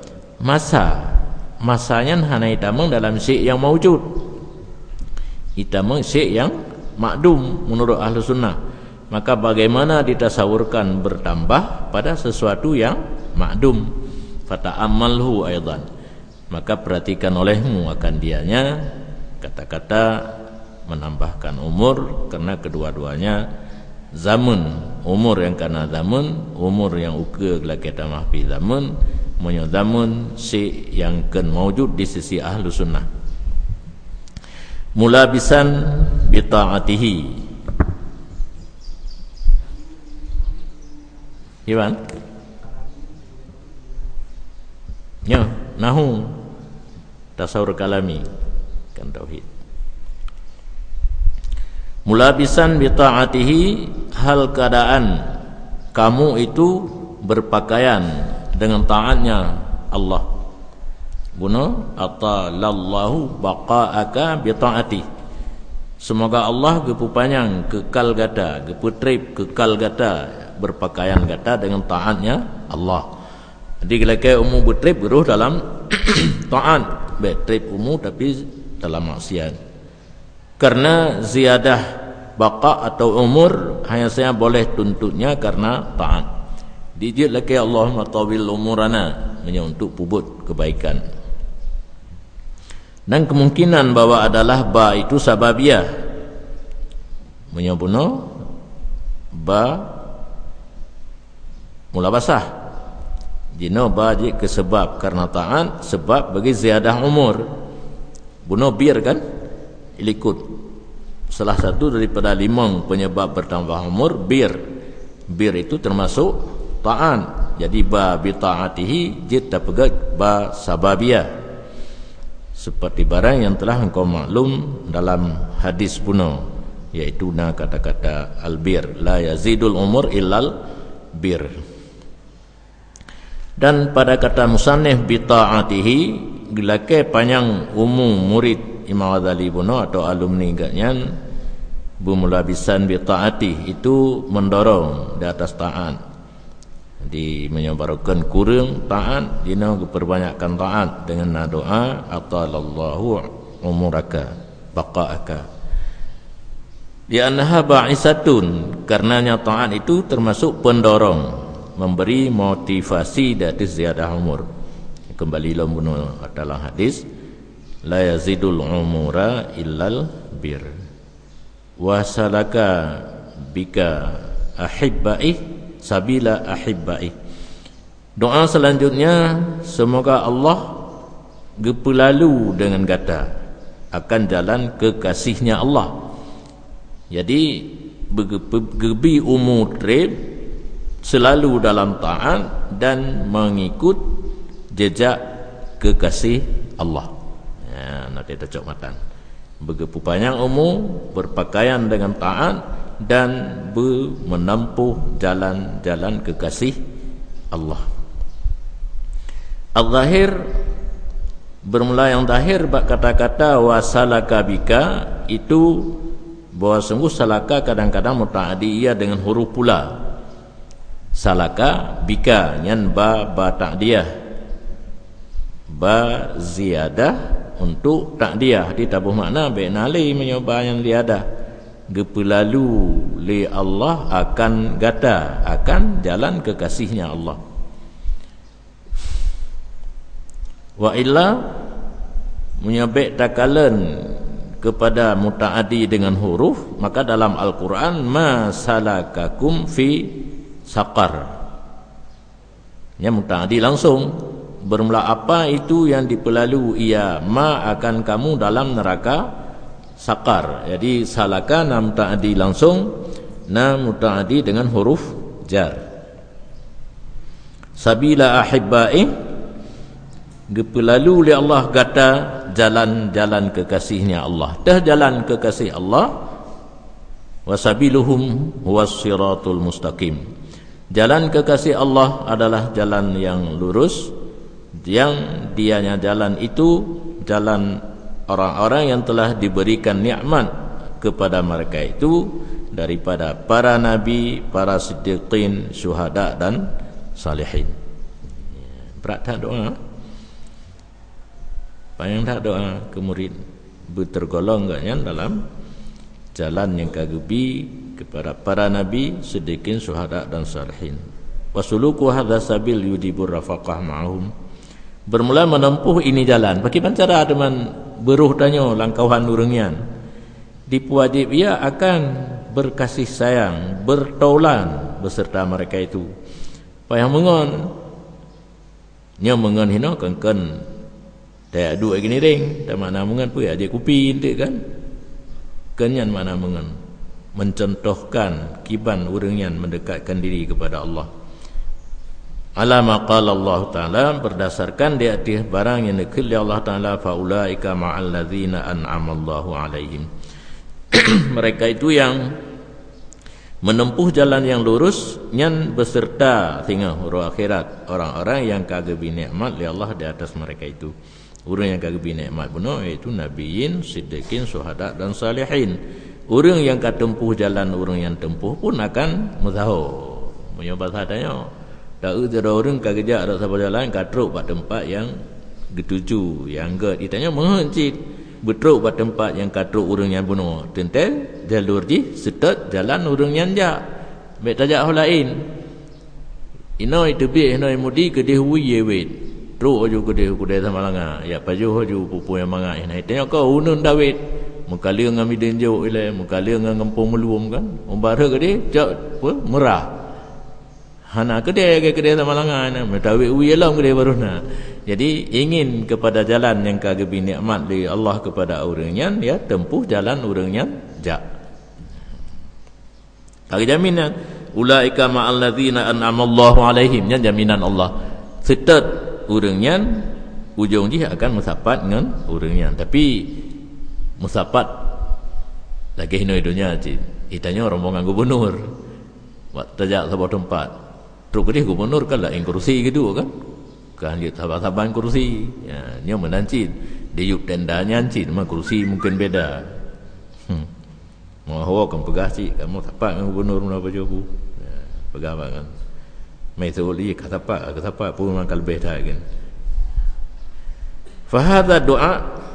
Speaker 1: masanya hanya itamang dalam syek yang maujud, itamang syek yang makdum menurut ahlu sunnah. Maka bagaimana ditasawurkan bertambah pada sesuatu yang makdum? Fata'ammalhu aidan. Maka perhatikan olehmu akan dianya kata-kata menambahkan umur, karena kedua-duanya zaman. Umur yang karena zaman, umur yang ukur lagi tamah pi zaman, menyo zaman si yang ken maujud di sisi ahlu sunnah. Mulabisan bi ta'atihi. Iwan ya nahu tasawur kalami kan tauhid. Mulabisan bi ta'atihi, hal keadaan kamu itu berpakaian dengan taatnya Allah. Guna atalallahu baqa'aka bi ta'ati. Semoga Allah gepu panjang kekal gata, gepu trip kekal gata, berpakaian gata dengan taatnya Allah. Jadi kalau umum bertrip geruh dalam taat, bertrip umum tapi dalam maksiat. Karena ziyadah baqa atau umur hanya saya boleh tuntutnya karena taat. Dijid laki Allahumma tawil umurana, hanya untuk puput kebaikan. Dan kemungkinan bahwa adalah ba itu sababiyah, menyabuno ba mulabasah. Jino ba je ke sebab karena taat, sebab bagi ziyadah umur. Buno bir kan ikut salah satu daripada limang penyebab bertambah umur, bir itu termasuk taat. Jadi ba bi taatihi jita pegat ba sababiyah, seperti barang yang telah engkau maklum dalam hadis puno, yaitu na kata-kata albir la yazidul umur illal bir. Dan pada kata musannif bi taatihi, gelake panjang umum murid Imam Ghazali buno atau alumni gaknyan bumulabisan bi taati, itu mendorong di atas taat. Jadi menyebarkan kurang taat, dina perbanyakkan taat dengan doa atalallahu umuraka, baqa'aka. Di annaha ba'isatun, karenanya taat itu termasuk pendorong, memberi motivasi dari ziyadah umur. Kembali lambunu dalam hadis, la yazidul umura illal bir. Wa salaka bika ahibbaih sabila ahibbaih. Doa selanjutnya, semoga Allah gepelalu dengan kata akan jalan kekasihnya Allah. Jadi gebi umur trip selalu dalam taat dan mengikut jejak kekasih Allah. Ya, nanti cocok matan. Begitu panjang umur, berpakaian dengan taat dan menempuh jalan-jalan kekasih Allah. Al-zahir, bermula yang zahir kata-kata wasalaka bika itu bahwa sungguh salaka kadang-kadang muta'adi ia dengan huruf pula. Salaka bika nyan ba ta'diyah, ba ziyadah untuk ta'diyah, ditabuh makna benali menyoba yang liadah. Gepelalu li Allah akan gata, akan jalan kekasihnya Allah. Wa illa menyabek takalan kepada mutaaddi dengan huruf, maka dalam Al-Quran ma salakakum fi saqar, ya mutaaddi langsung bermula apa itu yang dipelalu ia ma akan kamu dalam neraka saqar. Jadi salaka na mutaaddi langsung, na mutaaddi dengan huruf jar. Sabila ahibbaih, gepelalu li Allah kata jalan-jalan kekasihnya Allah. Dah jalan kekasih Allah, wasabiluhum huwas siratul mustaqim. Jalan kekasih Allah adalah jalan yang lurus, yang dianya jalan itu jalan orang-orang yang telah diberikan nikmat kepada mereka itu daripada para nabi, para siddiqin, syuhada dan salihin. Berat tak doa? Panjang tak doa ke murid bertergolong enggaknya dalam jalan yang kagebi kepada para nabi, siddiqin, syuhada dan salihin. Wasuluku hadza sabil yudibur rafaqah ma'hum. Bermula menempuh ini jalan. Bagaimana cara teman beruh tanya langkauan urungian. Dipuwajib ia akan berkasih sayang, bertaulan beserta mereka itu. Payah mengon. Nya mengon hino kengken tak dua gini ring, tak mana mengan pun aja kupi intik kan. Kenyan mana mengan mencontohkan kiban urangnya mendekatkan diri kepada Allah. Alama qala Allah Ta'ala, berdasarkan di atas barang yang dikil Allah Ta'ala, faulaika ma'al ladzina an'amallahu alaihim. Mereka itu yang menempuh jalan yang lurus nyan beserta tinggal huruf akhirat, orang-orang yang kagebi nikmat li Allah di atas mereka itu. Orang yang kagebi nikmat benar iaitu nabiyin, siddiqin, syuhada dan salihin. Orang yang katempuh jalan orang yang tempuh pun akan muzahur. Menyobat hadanya tak ada orang kagejak ada sahabat jalan katruk pada tempat yang dituju, yang enggak ditanya mengencit betruk pada tempat yang katruk orang yang bunuh tentel jalur ji setet jalan orang yang jak mek tajak hal lain inoi tebi inoi mudi ke dehui yewet truk aju ke dehu kudai sama langa ya paju aju pupu yang manga inai tanya kau unun dawet mukalia ngami denjo ile mukalia ngempung meluum kan umbara ke dia jak apa merah hana kedai sama langan metawi uyalam kedai baruna. Jadi ingin kepada jalan yang kagebi nikmat dari Allah kepada orangnya, ya tempuh jalan orangnya jak. Bagi jaminan ulaika ma'al ladzina an'amallahu alaihim, nya jaminan Allah. Setet orangnya ujung dia akan musapat dengan orangnya. Tapi musapat lagi hidup cik. Itanya rombongan gubernur. Buat tajak sebuah tempat. Terus dia gubernur kan lah yang kursi gitu kan. Kan dia sahabat-sahabat kursi. Ya, dia menancit. Dia yuk tendanya ancit. Memang kursi mungkin beda. Mau hawa kan pegah cik. Kamu tapak dengan gubernur menapa jobu. Ya, pegah kan. Mai seuli katapak pun memang lebih dah kan. Fahadha doa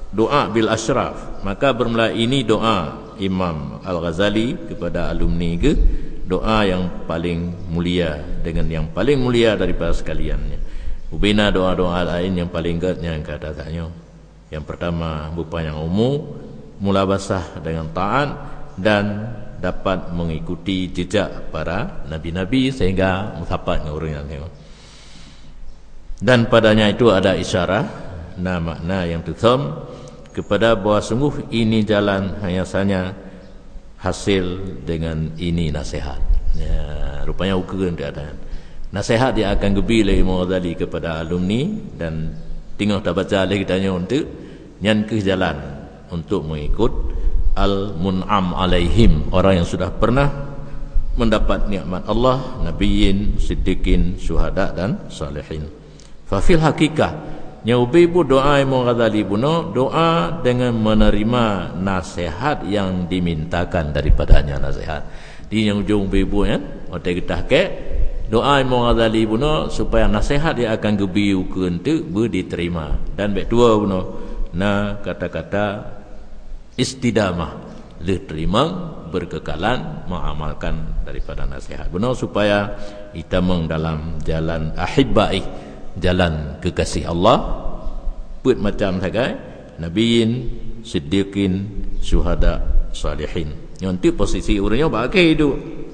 Speaker 1: doa bil asyraf. Maka bermula ini doa Imam Al-Ghazali kepada alumni ke, doa yang paling mulia dengan yang paling mulia daripada sekaliannya. Ubina doa-doa lain yang paling geratnya yang katakannya. Yang pertama berupa yang umum, mulabasah dengan taat dan dapat mengikuti jejak para nabi-nabi sehingga musapat dengan orang yang tengok. Dan padanya itu ada isyarah makna yang tutum kepada bahawa sungguh ini jalan hanya saja hasil dengan ini nasihat. Ya, rupanya ukuran keadaan. Nasihat dia akan gebi oleh Imam Ghazali kepada alumni dan tengok tak baca lagi tanya untuk nyan ke jalan untuk mengikut al-mun'am alaihim, orang yang sudah pernah mendapat nikmat Allah, nabiyyin, siddiqin, syuhada dan salihin. Fa fil hakikah nyaubi bu doa Imam Ghazali buno doa dengan menerima nasihat yang dimintakan daripadanya nasihat. Di yang ujung bibu ya, otak kita ke doa Imam Ghazali buno supaya nasihat dia akan gebiu ke untuk diterima. Dan baik dua buno na kata-kata istidamah, diterima berkekalan mengamalkan daripada nasihat buno supaya kita dalam jalan ahibbai, jalan kekasih Allah put macam sagai nabiyin, siddiqin, syuhada, salihin. Nanti posisi orangnya bagai itu.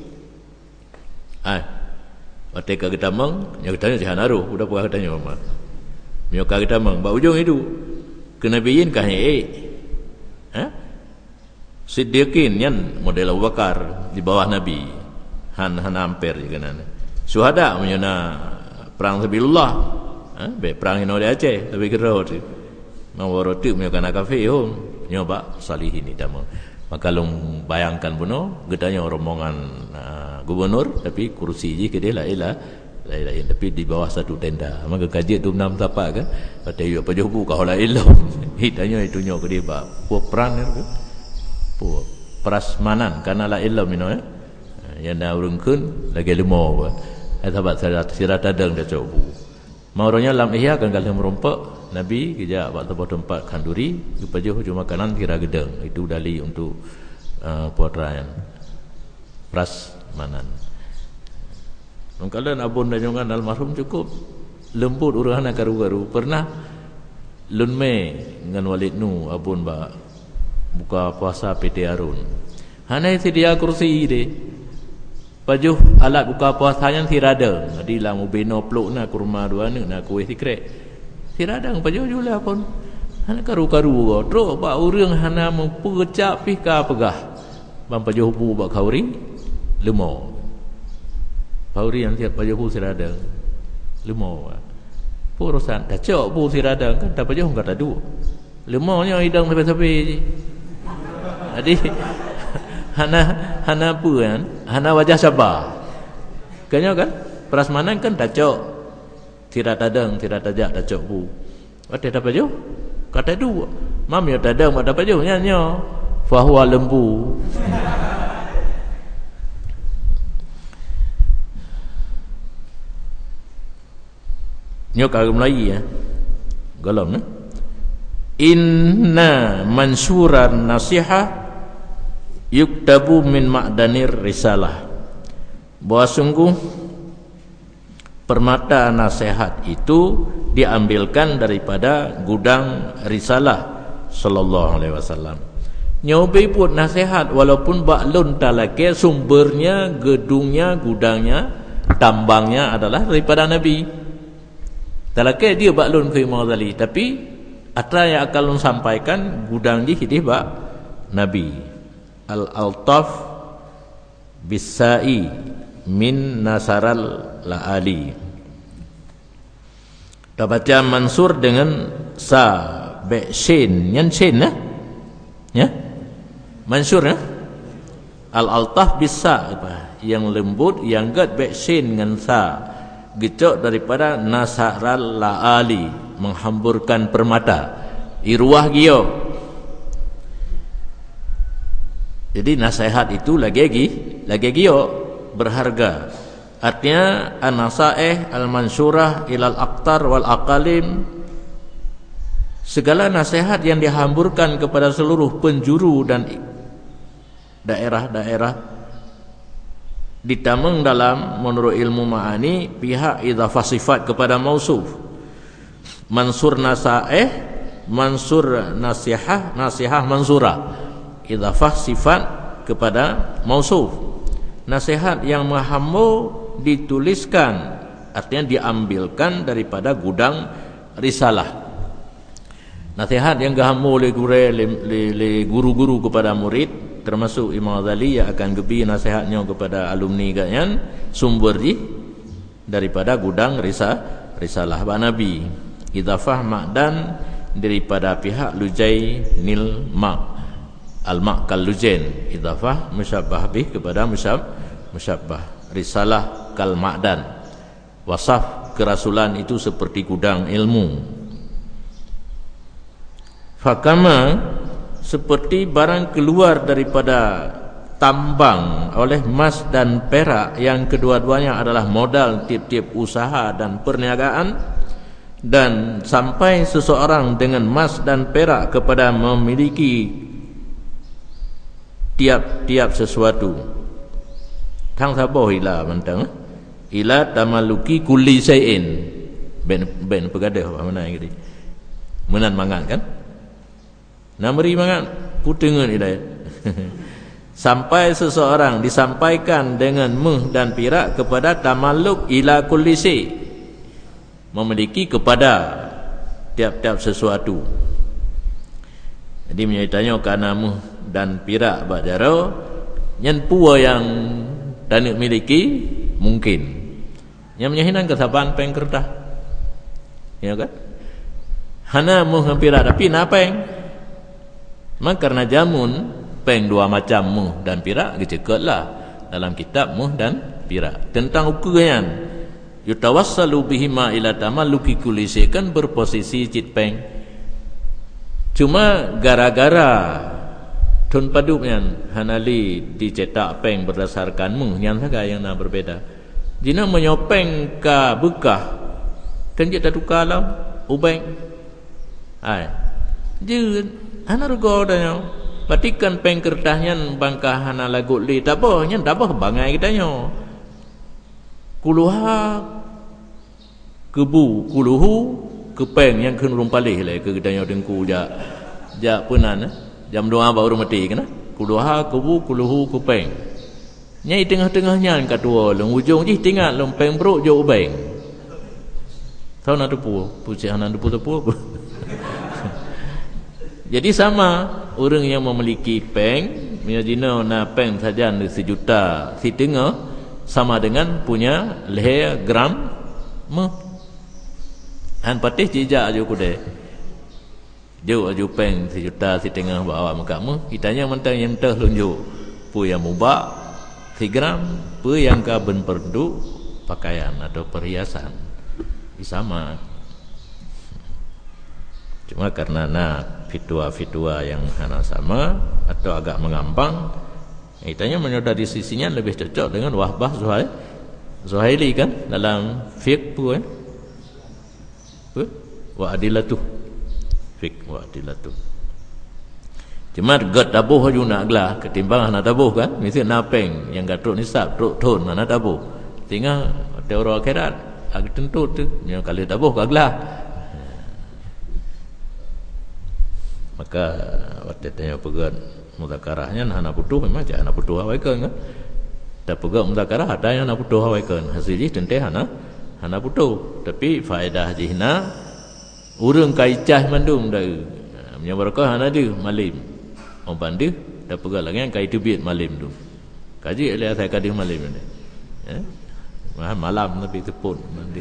Speaker 1: Ketika kita yang kita jangan naruh, udah buat katanya mama. Mioka kita ba ujung itu kenabiyin kah siddiqin yan model Abu Bakar di bawah Nabi. Han hampir juga nana. Syuhada menyana perang sabilillah. Baik perang ino di Aceh tapi kira tu. Mawaratik menyana kafir nyoba salihin itu. Maka long bayangkan buno gedanya rombongan gubernur tapi kursi je ke dia lain tapi di bawah satu tenda. Maka kaji tu 6 tapak kan. Kata yo apa jobu kau la ilmu. Hitanya itu nyo ke dia ba perang ke. Prasmanan kana la ilmu mino yang dah urungkeun lagi lemo. Sahabat sirat adang dah cobu. Mauranya lam ihya kan kalau merompak Nabi kerja waktu tempat kanduri kepajuh cuma kanan kira gedeng itu dali untuk puatrayan prasmanan. Kalau abun dan jangan almarhum cukup lembut urang karu-karu pernah lunme dengan Walid Nu abun ba buka puasa PT Arun. Hanai sedia kursi dia. Pajuh alat buka puasanya tirada. Jadi lah mubeno pluk na kurma dua ni na kuih sikrek. Tirada pajuh jula pun. Hana karu-karu tro ba urang hana mempegecap pi ka pegah. Bang pajuh bu ba kauri lemo. Kauri yang tiap pajuh bu tirada. Lemo. Purusan dah cok bu tirada kan dah pajuh kata dua. Lemonya hidang sampai-sampai je. Jadi hana apa kan? Hana wajah sabar. Kanya kan? Prasmanan kan dacok. Tidak tadang, tidak tajak dacok bu. Ada dapat jo? Kata dua. Mam yo tadang mak dapat jo nyanyo. Fa huwa lembu. Nyo kagum lagi ya. Golom inna mansuran nasihah yuktabu min ma'danir risalah. Bahwa sungguh permata nasihat itu diambilkan daripada gudang risalah sallallahu alaihi wasallam. Nyobai pun nasihat walaupun baklun talake sumbernya, gedungnya, gudangnya, tambangnya adalah daripada Nabi. Talake dia baklun ke Imam Ghazali tapi atra yang akan sampaikan gudang di hidih ba Nabi. Al-Altaf Bisai min Nasaral La'ali. Dah baca Mansur dengan sa be shin nyan shin ya Mansur ya. Al-Altaf Bisa yang lembut yang gad be shin dengan sa gecok daripada Nasaral La'ali menghamburkan permata irwah giyo. Jadi nasihat itu lagi giyo berharga. Artinya an-nasaih al-mansurah ilal aqtar wal aqalim segala nasihat yang dihamburkan kepada seluruh penjuru dan daerah-daerah ditameng dalam menurut ilmu ma'ani pihak idhafah sifat kepada mausuf, mansur nasaih, mansur nasihah, nasihah mansurah, idhafah sifat kepada mausuf. Nasihat yang menghambur dituliskan, artinya diambilkan daripada gudang risalah. Nasihat yang dihambur oleh guru-guru kepada murid, termasuk Imam Ghazali yang akan gebi nasihatnya kepada alumni kan, sumber daripada gudang risalah Nabi. Idhafah makdan daripada pihak Lujay Nil Mak Al-Mak Lujain, idhafah musyabbah bih kepada musyabbah. Risalah kal makdan, wasaf kerasulan itu seperti gudang ilmu. Fakama seperti barang keluar daripada tambang oleh emas dan perak yang kedua-duanya adalah modal tiap-tiap usaha dan perniagaan, dan sampai seseorang dengan emas dan perak kepada memiliki tiap-tiap sesuatu. Tang saboh ila mentang ila tamaluki kulli syai'in. Ben pegadah apa mana yang gitu. Menan mangan kan? Namri mangan putengan hidayah. Sampai seseorang disampaikan dengan meh dan pirak kepada tamaluk ila kulli syai', memiliki kepada tiap-tiap sesuatu. Jadi menyitanya kerana meh dan pirak bajaro nyen pua yang dan miliki mungkin. Yang menyahinan kesabaran peng kertas. Ya kan? Hana meh dan pirak tapi napeng. Maka karena jamun peng dua macam muh dan pirak gecekatlah dalam kitab muh dan pirak tentang ukuran yutawassalu bihima ila tamalluki kulli syai' kan berposisi cit peng. Cuma gara-gara tun padup yang hanali dicetak peng berdasarkan muh yang saga yang nak berbeda. Jina menyopeng ka bekah kan dia tukar lah ubeng. Ai. Jeun hana rugo danya batikan peng kertasnya bangkah hana lagu li tak apa nya tak apa bangai kitanya kuluha kebu kuluhu kepeng yang kun rumpalih le ke kitanya dengku ja punan jam doa baru mati kena kuluha kebu kuluhu kepeng nya di tengah-tengahnya kat dua long ujung ji tinggal long peng bro jo ubeng tahu nak tupu puci hana tupu Jadi sama orang yang memiliki peng, misalnya na peng saja 1 juta setengah sama dengan punya leher gram meh. Han patih jejak aja kude. Jo aju peng 1 juta setengah bawa muka meh, kitanya mentang yang teh lunjuk. Pu yang mubak 1 gram, pu yang ka ben perdu pakaian atau perhiasan. Sama. Cuma karena fitua-fitua yang hana sama atau agak mengambang, itanya menyodari sisinya lebih cocok dengan Wahbah Zuhaili kan dalam fiqh pun wa adilatuh fiqh wa adilatuh. Cuma gat tabuh juga nak ketimbang hana tabuh kan, misalnya napeng yang gatruk nisab truk ton hana tabuh. Tinggal teori akhirat agak tentu tu yang kali tabuh kaglah. Maka waktu tanya pegat mudzakarahnya hana putuh memang jangan hana putuh hawaikan kan. Tak pegat mudzakarah ada yang hana putuh hawaikan. Hasilnya tentu hana putuh. Tapi faedah jihna urang kaicah mandum dah. Menyabarkah hana dia malim. Ompan dia tak pegat lagi yang kai tebit malim tu. Kaji oleh saya kadih malim ni. Ya. Malam tapi tepun nanti.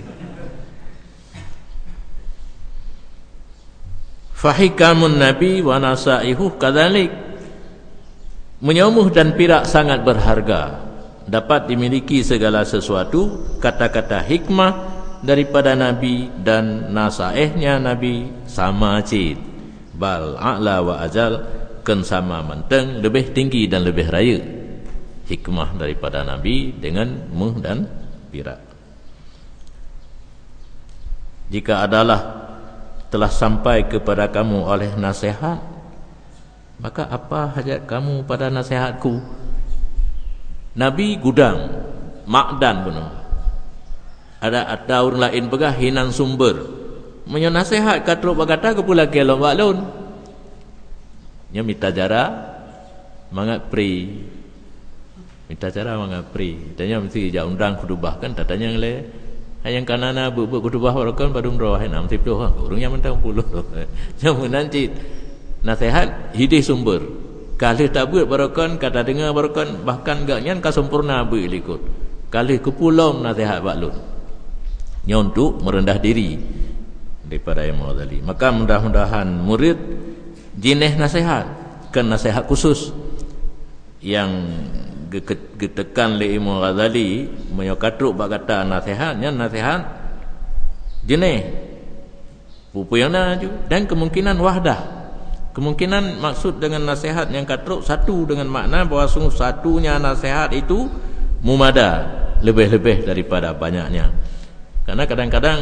Speaker 1: Fahikamun Nabi wa nasaihu kadzalik. Menyomuh dan pirak sangat berharga, dapat dimiliki segala sesuatu. Kata-kata hikmah daripada Nabi dan nasaihnya Nabi sama cid. Bal a'la wa ajal, ken sama menteng, lebih tinggi dan lebih raya hikmah daripada Nabi dengan muh dan pirak. Jika adalah telah sampai kepada kamu oleh nasihat, maka apa hajat kamu pada nasihatku? Nabi gudang makdan benar. Ada orang lain pegah hinan sumber menyo nasihat katruk berkata kepula kelong baklun nya minta jara mangat pri, minta cara mangat pri tanya mesti ja undang kudubah kan tatanya le hayang kanana bu kudubah warkan padum roh henam tipdo urungnya mentang puluh nya menanti nasihat hidih sumber kali tak buat barakan kata dengar barakan bahkan gak nyan ka sempurna bu likut kali kepulom nasihat baklun nya untuk merendah diri daripada Imam Ghazali. Maka mudah-mudahan murid jineh nasihat kan nasihat khusus yang getekan le Imam Ghazali menyokatruk bak kata nasihatnya nasihat jineh pupuyana dan kemungkinan wahdah. Kemungkinan maksud dengan nasihat yang katruk satu dengan makna bahawa sungguh satunya nasihat itu mumada, lebih-lebih daripada banyaknya. Karena kadang-kadang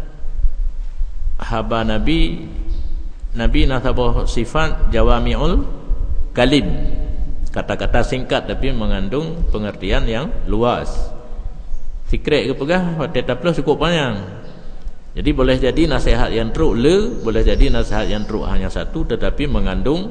Speaker 1: haba Nabi nasabah sifat jawami'ul kalim, kata-kata singkat tapi mengandung pengertian yang luas. Sikret ke pegah pada plus cukup panjang. Jadi boleh jadi nasihat yang teruk boleh jadi nasihat yang teruk hanya satu tetapi mengandung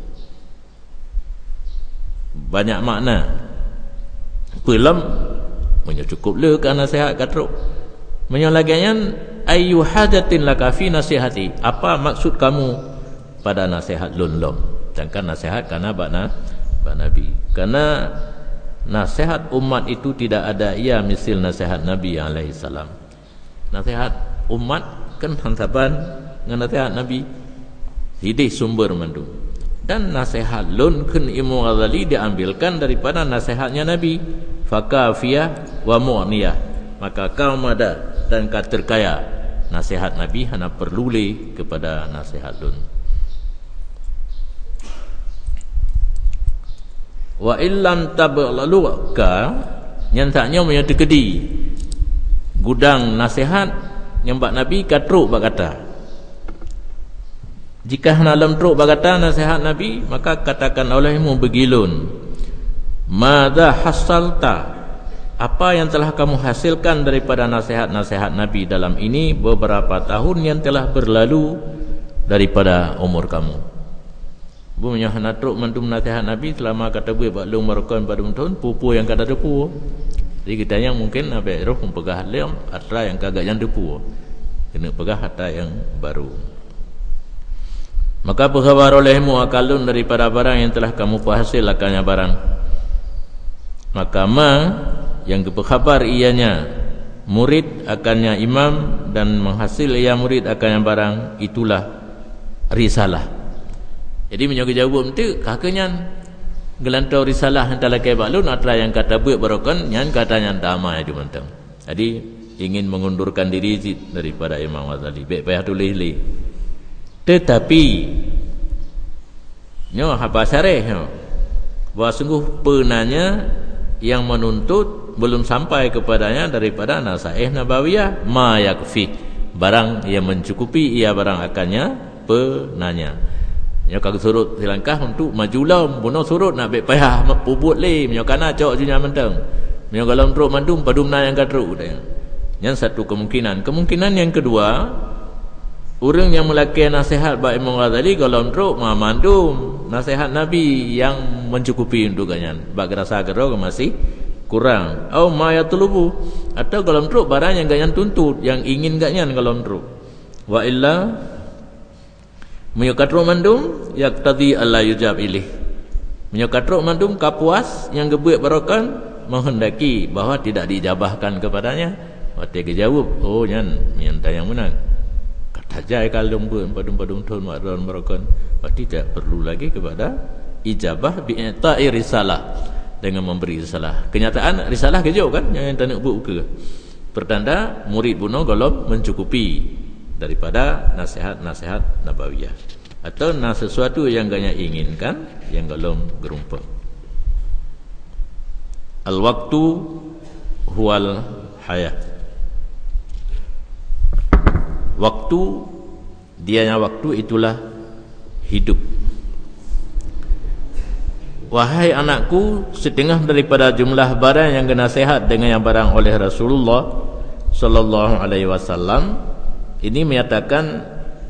Speaker 1: banyak makna. Pelam mencukup ke nasihat katruk. Menyolagannya ayu hadatin laka fi nasihati, apa maksud kamu pada nasihat lun-lum? Sedangkan nasihat karena bak Nabi. Karena nasihat umat itu tidak ada ia misil nasihat Nabi alaihi salam. Nasihat umat kan hantaban dengan nasihat Nabi hidih sumber mandu. Dan nasihat lun kun Imam Ghazali diambilkan daripada nasihatnya Nabi. Fakafiyah wa mu'niyah, maka kaum ada dan terkaya. Nasihat Nabi hanya perlu kepada nasihat lun. Wa illam tablaluka nyantanya punya tekedi gudang nasihat yang bak Nabi katruk bak kata. Jika dalam truk bak kata nasihat Nabi, maka katakan olehmu begilun, madza hasalta, apa yang telah kamu hasilkan daripada nasihat-nasihat Nabi dalam ini beberapa tahun yang telah berlalu daripada umur kamu. Bumnya hanatruk mantum nasihat Nabi selama kata gue baklung marokan pada tahun pupu yang kata depu. Jadi kita yang mungkin abai roh pegah leong atra yang kagak yang depu. Kena pegah hatta yang baru. Maka berkhabar olehmu akalun daripada barang yang telah kamu hasil akalnya barang. Maka yang berkhabar ianya murid akannya imam dan menghasil ia murid akannya barang, itulah risalah. Jadi menyogi jawab tu kakaknya gelantau risalah antara ke baklun atra yang kata buat barokan yang katanya dama itu mentang. Jadi ingin mengundurkan diri daripada Imam Ghazali baik payah tulis li. Tetapi nyo haba syarih bahawa sungguh penanya yang menuntut belum sampai kepadanya daripada nasaih nabawiyah ma yakfi, barang yang mencukupi ia barang akannya penanya. Ya kalau surut silangkah untuk majulam bunuh surut nak baik payah puput le menyo kana cok junya mentang menyo galam truk mandum padum na yang katruk dia. Yang satu kemungkinan yang kedua, orang yang melakukan nasihat bak Imam Ghazali galam truk mandum nasihat Nabi yang mencukupi untuk ganyan bak rasa gerau masih kurang. Au ma yatlubu, atau galam truk barang yang ganyan tuntut yang ingin ganyan galam truk. Wa illa menyokatru mandum yaqtadi alla yujab ilih, menyokatru mandum kapuas yang gebuat barokan menghendaki bahawa tidak dijabahkan kepadanya. Waktu dia jawab, oh nyan minta yang menang kata jai kalung padum thon makron barokan, tidak perlu lagi kepada ijabah bi'ta'i risalah, dengan memberi risalah. Kenyataan risalah kejauh kan yang tak nak buka, pertanda murid buno golop mencukupi daripada nasihat-nasihat nabawiyah, atau sesuatu yang ganya inginkan yang golom gerumpah. Al-waktu huwal hayat. Waktu Dianya waktu itulah hidup. Wahai anakku, setengah daripada jumlah barang yang kena sehat dengan yang barang oleh Rasulullah sallallahu alaihi wasallam ini menyatakan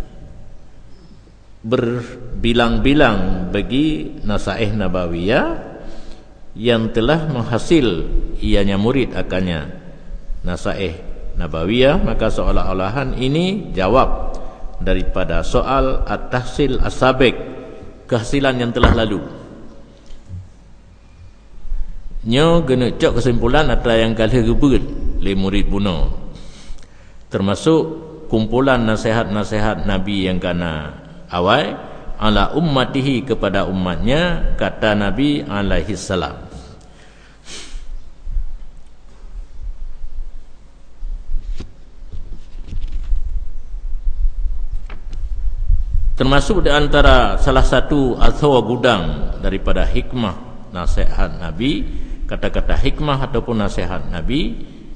Speaker 1: berbilang-bilang bagi nasaih nabawiyah yang telah menghasil ianya murid akannya nasaih nabawiyah, maka seolah-olahan ini jawab daripada soal at-tahsil as-sabiq, kehasilan yang telah lalu. Nyo kena cok kesimpulan atau yang kali rebut le murid buno, termasuk kumpulan nasihat-nasihat Nabi yang kana awal ala ummatihi kepada umatnya, kata Nabi alaihi salam. Termasuk di antara salah satu atau gudang daripada hikmah nasihat Nabi, kata-kata hikmah ataupun nasihat Nabi,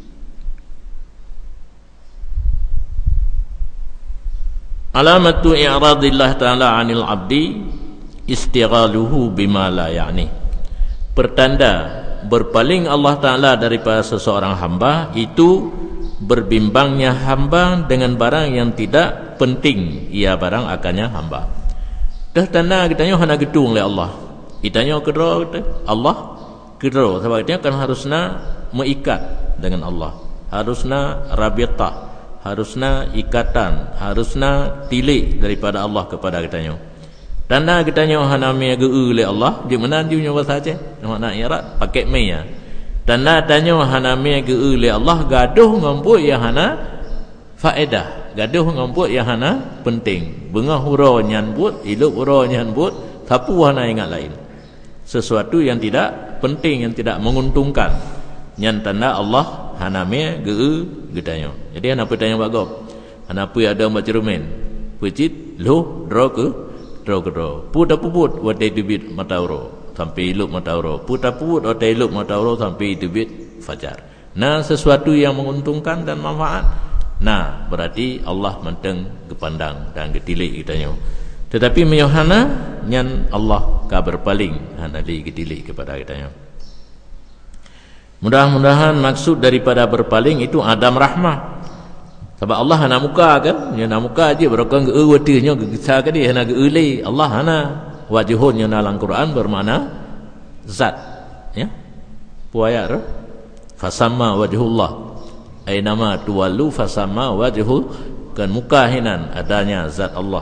Speaker 1: alamatu i'radillah ta'ala 'anil 'abdi istighaluhu bima la ya'ni. Pertanda berpaling Allah Ta'ala daripada seseorang hamba itu berbimbangnya hamba dengan barang yang tidak penting ia barang akannya hamba. Dah tanda kitanya hana gedung oleh Allah. Kitanya kedua Allah kedua sebab dia kan harusna mengikat dengan Allah. Harusna rabitah, harusna ikatan, harusna tilik daripada Allah kepada kitanya. Tanda kitanya hana me geu oleh Allah, di mana dia nyawa saja. Nak irat pakai me ya. Tanda tanya hana me geu oleh Allah, gaduh ngambut yang hana faedah, gaduh ngambut yang hana penting. Bengah hura nyanbut, ilup hura nyanbut, tapu hana ingat lain. Sesuatu yang tidak penting, yang tidak menguntungkan. Nyan tanda Allah hana me geu getanya. Jadi hana petanya bagop. Hana pu ada baca rumen. Pecit lo draw ke draw. Pu puput wadai debit matauro sampai ilup matauro. Pu puput wadai ilup matauro sampai debit fajar. Nah, sesuatu yang menguntungkan dan manfaat. Nah, berarti Allah menteng kepandang dan ketilik kitanya. Tetapi meyohana nyan Allah ka berpaling hana li ketilik kepada kitanya. Mudah-mudahan maksud daripada berpaling itu adam rahmah. Sebab Allah hana muka kan, nya na muka aje berokang ge wadenya ge kisah ke dia hana ge uli. Allah hana wajhun nya dalam Quran bermakna zat, ya. Puayat ro. Fasamma wajhullah. Ainama tuwallu fasamma wajhu, kan muka hinan adanya zat Allah.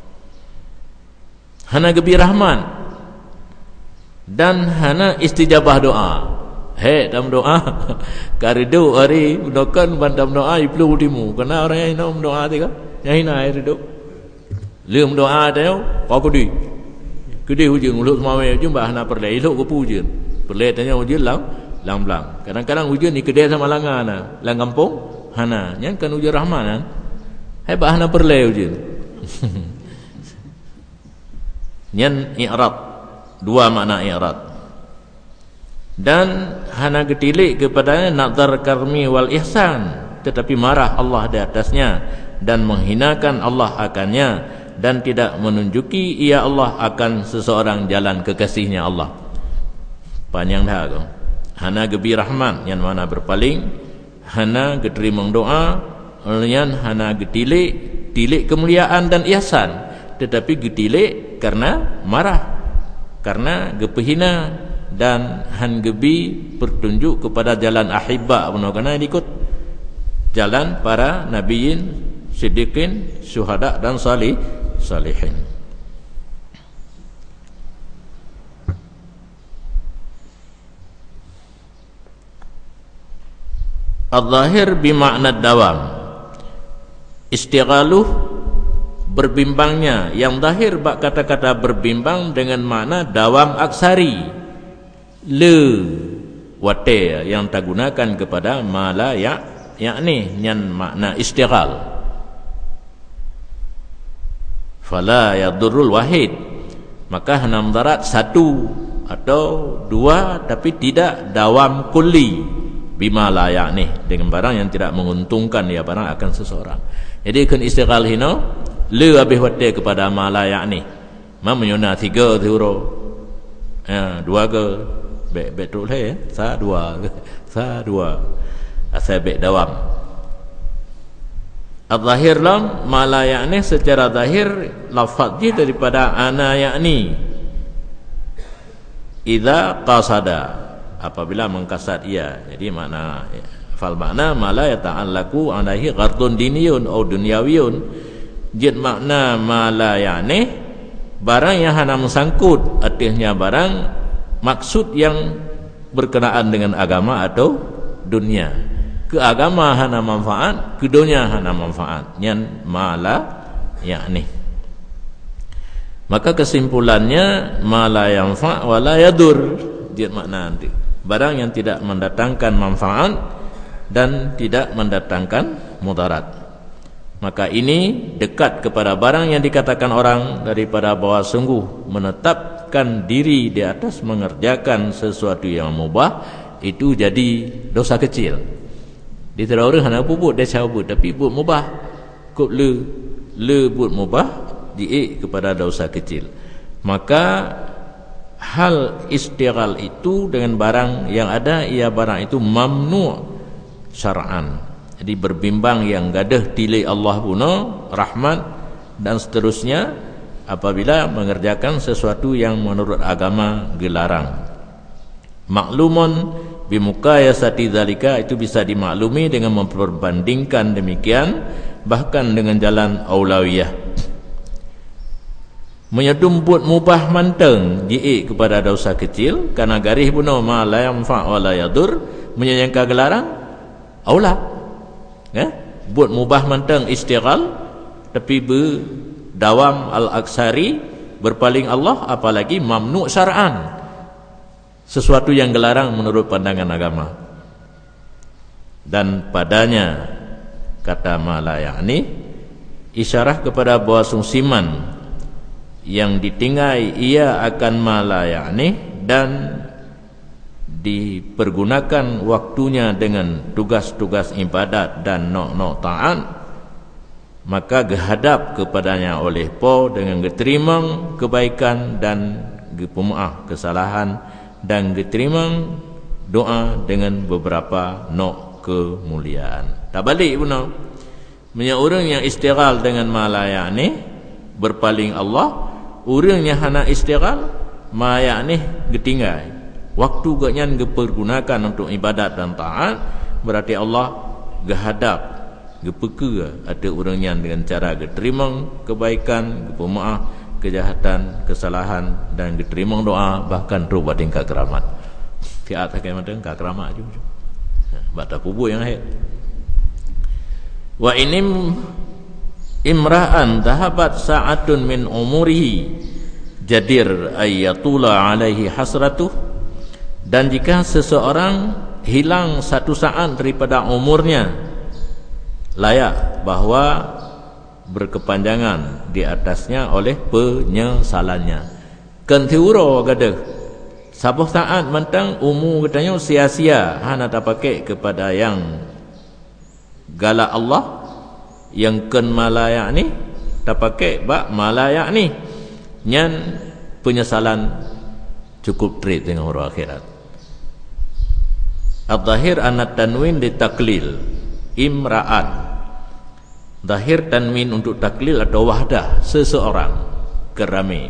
Speaker 1: Hana gebi rahman dan hana istijabah doa. Hei dalam doa karidu hari bukan bandam doa iblu dimu karena orang yang nom doa tiga yang hina karidu lem doa dia kau kudi hujung ulut semua jumpa hana perlai elok ke pujian perlai tanya ujian lang kadang-kadang ujian ni kedai sama langan lang kampung hana yang kan ujian rahman kan hai bah hana perlai ujian nyan i'rad, dua makna i'rad. Dan hana getilik kepadanya nazar karmi wal ihsan, tetapi marah Allah di atasnya dan menghinakan Allah akannya dan tidak menunjuki ia Allah akan seseorang jalan kekasihnya Allah. Panjang dah kau. Hana gebi rahman yang mana berpaling, hana geterima doa, yang hana getilik kemuliaan dan ihsan, tetapi getilik karena marah, karena gepehina dan han gebi bertunjuk kepada jalan ahibba karena ikut jalan para nabiyin, siddiqin, syuhada dan salihin. Al-zahir bimakna dawam, istighaluh berbimbangnya. Yang zahir bak kata-kata berbimbang dengan makna dawam aksari, le wate yang tak gunakan kepada mala yakni nyan makna istighal. Fala yadurrul wahid, maka hana mudarat satu atau dua tapi tidak dawam kulli bima la yakni dengan barang yang tidak menguntungkan ya barang akan seseorang. Jadi kan istighal hino le habis wate kepada ma la ya'ni ma menyuna 3 huruf dua ke betul sa dua asal dawam. Al-zahir lam ma la ya'ni secara zahir lafaz dia daripada ana ya'ni idza qasada apabila mengkasad ia. Jadi makna fal makna ma la yata'allaqu alaihi ghardun diniyun atau dunyawiyun. Jid makna ma la ya'ni barang yang hana mengsangkut, artinya barang maksud yang berkenaan dengan agama atau dunia. Ke agama hana manfaat, ke dunia hana manfaat. Yang ma la ya'ni. Maka kesimpulannya ma la yanfa' wa la yadur. Dia makna nanti barang yang tidak mendatangkan manfaat dan tidak mendatangkan mudarat. Maka ini dekat kepada barang yang dikatakan orang daripada bahwa sungguh menetapkan diri di atas mengerjakan sesuatu yang mubah itu jadi dosa kecil. Di tera orang hana buat dia cabut tapi buat mubah. Kop le buat mubah di kepada dosa kecil. Maka hal istighal itu dengan barang yang ada, ia barang itu mamnu' syar'an. Jadi berbimbang yang gadah tilai Allah puno rahmat dan seterusnya apabila mengerjakan sesuatu yang menurut agama dilarang. Maklumun bimukayasati dzalika, itu bisa dimaklumi dengan memperbandingkan demikian, bahkan dengan jalan aulawiyah. Menyedumput mubah manteng di kepada dosa kecil karena garih bunuh ma la yanfa' wa la yadur, menyangka gelarang aula buat mubah manteng istighal tapi berdawam al-aksari berpaling Allah, apalagi mamnu' syar'an, sesuatu yang gelarang menurut pandangan agama. Dan padanya kata ma la ya'ni isyarah kepada bahwa sungsiman yang ditinggai ia akan ma la ya'ni dan dipergunakan waktunya dengan tugas-tugas ibadat dan nok-nok ta'at, maka gehadap kepadanya oleh po dengan geterimang kebaikan dan gepemaaf kesalahan, dan geterimang doa dengan beberapa nok kemuliaan. Tak balik pun punya orang yang istighal dengan ma la ya'ni berpaling Allah, orang yang hana istighal ma ya'ni getinggai waktu gaknya dipergunakan untuk ibadat dan taat, berarti Allah gehadap gepeka ada orang yang dengan cara geterima kebaikan, gepemaaf kejahatan, kesalahan, dan geterima doa, bahkan rupa tingkat keramat. Fiat pakai macam tingkat keramat juga. Bata kubur yang akhir. Wa inim imra'an dhahabat sa'atun min umurihi jadir ayyatula alaihi hasratuh. Dan jika seseorang hilang satu saat daripada umurnya, layak bahawa berkepanjangan di atasnya oleh penyesalannya. Kentiuro gada sabuh saat mentang umur katanya sia-sia, hana tak pakai kepada yang galak Allah, yang ken malayak ni tak pakai bak malayak ni nyan penyesalan cukup treat dengan orang akhirat. Al-zahir anat tanwin ditaklil imra'an. Zahir tanwin untuk taklil atau wahdah, seseorang, kerami.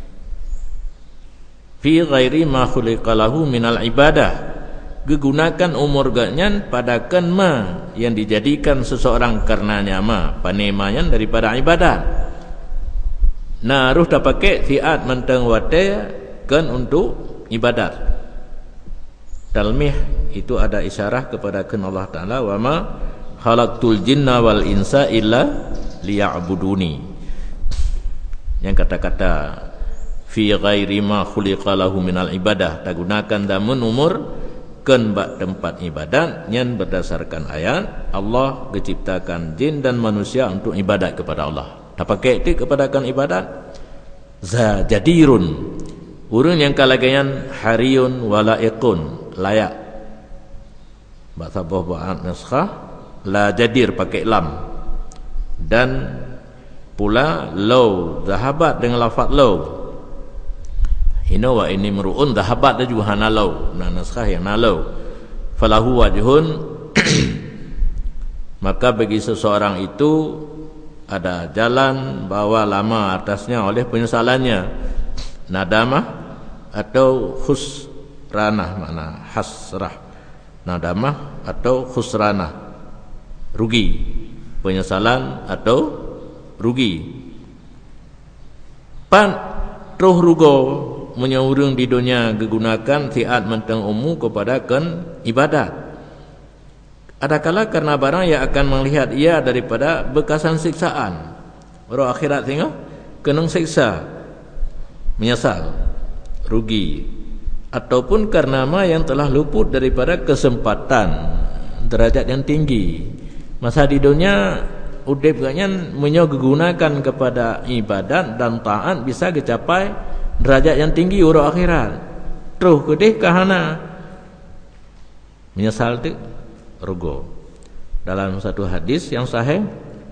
Speaker 1: Fi ghairi ma khuliqalahu minal ibadah, digunakan umur ganyan pada kanma yang dijadikan seseorang karenanya ma panemanya daripada ibadat. Naruh tak pakai fiat mentang wate kan untuk ibadat. Talmih itu ada isyarah kepada kan Allah Ta'ala, wa ma khalaqtul jinna wal insa illa liya'buduni. Yang kata-kata fi ghairi ma khuliqa lahu minal ibadah, tak gunakan damun umur kan bak tempat ibadat yang berdasarkan ayat Allah menciptakan jin dan manusia untuk ibadat kepada Allah. Tak pakai itu kepada kan ibadat. Zajadirun, urun yang kalagayan hariyun walaiqun, layak. Bahasa bawah naskah la jadir pakai lam, dan pula law zahabat dengan lafaz law. Hina wa ini mru'un zahabat dia juga hana law, naskah yang nalau. Falahu wajhun maka bagi seseorang itu ada jalan bawa lama atasnya oleh penyesalannya, nadamah atau khusranah, makna hasrah, nadamah atau khusranah, rugi, penyesalan atau rugi. Pan roh rugo menyurung di dunia digunakan siat menteng umum kepada kan ibadat. Adakala karena barang yang akan melihat ia daripada bekasan siksaan. Orang akhirat tengok kena siksa, menyesal, rugi. Ataupun karena yang telah luput daripada kesempatan derajat yang tinggi. Masa di dunia udip ganyan menygunakan kepada ibadat dan taat bisa dicapai derajat yang tinggi urang akhirat. Terus kedih kahana menyesal tu rugo. Dalam satu hadis yang sahih,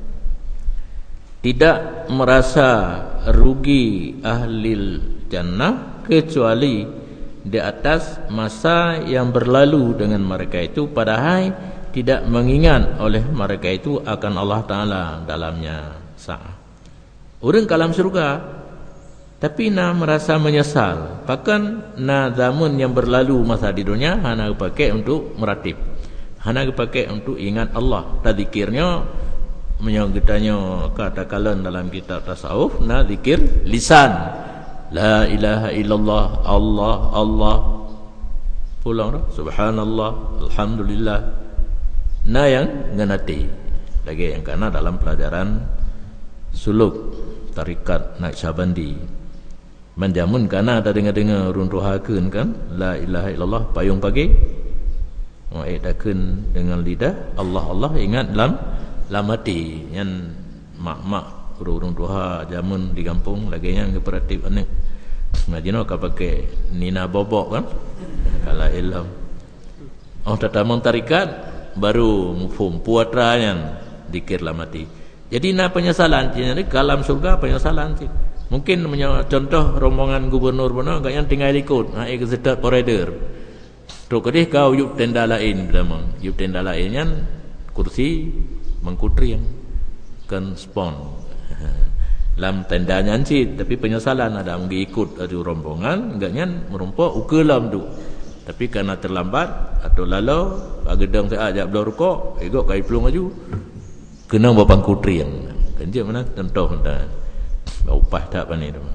Speaker 1: tidak merasa rugi ahlil jannah kecuali di atas masa yang berlalu dengan mereka itu, padahal tidak mengingat oleh mereka itu akan Allah Ta'ala dalamnya sa'ah. Orang kalam surga tapi na merasa menyesal, bahkan na zaman yang berlalu masa di dunia hana dipakai untuk meratib, hana dipakai untuk ingat Allah. Tadzikirnya menyanggetanya kata-kata dalam kitab tasawuf, na zikir lisan, la ilaha illallah, Allah Allah, pulang subhanallah, alhamdulillah. Nah yang ngenati lagi yang karena dalam pelajaran suluk tarikat Naqsyabandi menjamun karena ada dengar-dengar runtuhakeun kan la ilaha illallah payung pagi mengadakan dengan lidah Allah Allah ingat dalam lamati yang mak-mak urung tuha jamun di kampung lagi yang kooperatif anak ngajino ka pakai nina bobok kan kala ilham tatamang tarikat baru mufhum puatra yang dikir lamati. Jadi na penyesalan jadi kalam surga penyesalan sih. Mungkin contoh rombongan gubernur mana enggak yang tinggal ikut naik ke sedat koridor. Terus kedih kau yuk tenda lain bilang. Yuk tenda lain yang kursi mengkutri yang kan spon. Lam tendanya sih tapi penyesalan ada mengikut ada rombongan enggaknya merumpok ukelam tu. Tapi karena terlambat atau lalau agedang saya ajak belah rukuk ikut kai pelung aju kena bapang kutri yang kenje mana contoh dah upah tak pani tu.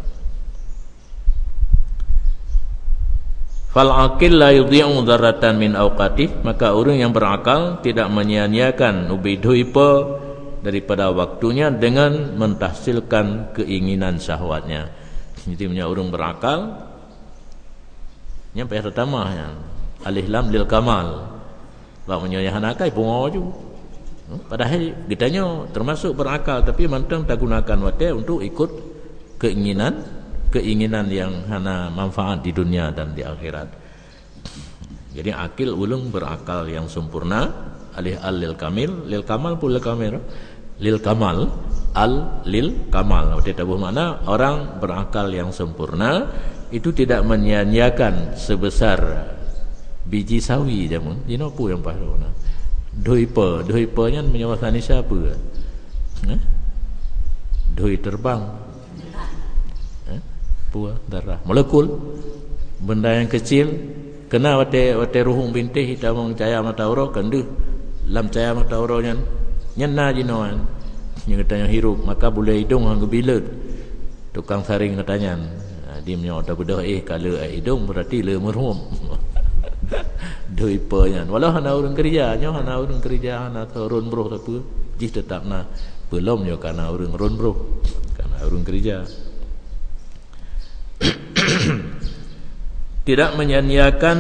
Speaker 1: Fal aqil la yudhi'u dzarratan min awqatih, maka orang yang berakal tidak menyia-nyiakan ubiduipa daripada waktunya dengan mentahsilkan keinginan syahwatnya. Jadi punya orang berakal yang pertama yang alih lam lil kamal. Bak menyoyahan akal pungo ju. Padahal ditanya termasuk berakal tapi mantang tak gunakan wate untuk ikut keinginan yang hana manfaat di dunia dan di akhirat. Jadi akil ulung berakal yang sempurna, alih al lil kamil, lil kamal pula kamil. Lil kamal, al lil kamal. Wate tabuh makna orang berakal yang sempurna itu tidak menyia-nyiakan sebesar biji sawi jamun. Dino pu yang pahala. Doipa nya menyawasani siapa? Doi terbang. Puah darah. Molekul benda yang kecil kena wate ruhung bintih hitam cahaya matahari kendu lam cahaya matahari nya na jinoan. Yang katanya hirup maka boleh hidung hang bila tukang saring katanya. Dia punya bedah kalau hidung berarti le merhum. Doi nya walau hana urang kerja nya hana urang kerja hana turun bro tapi jih tetapna belum yo karena urang run bro karena urang kerja. Tidak menyia-nyiakan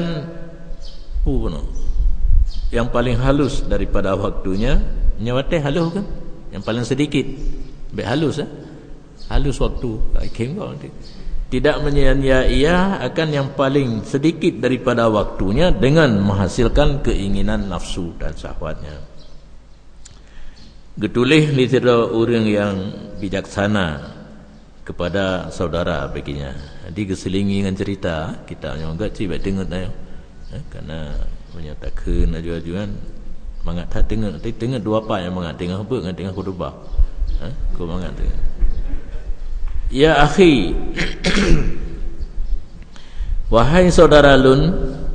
Speaker 1: yang paling halus daripada waktunya nyawate halus kan yang paling sedikit baik halus halus waktu tidak menyia-nyiakan ia akan yang paling sedikit daripada waktunya dengan menghasilkan keinginan nafsu dan syahwatnya. Getulih litera orang yang bijaksana kepada saudara baginya. Jadi keselingi dengan cerita kita juga cibak dengar dah. Karena menyatakan ajuan mangat tak tengok dua apa yang mangat tengah apa dengan tengah khutbah. Kau mangat tu. Ya akhi, wahai saudara lun,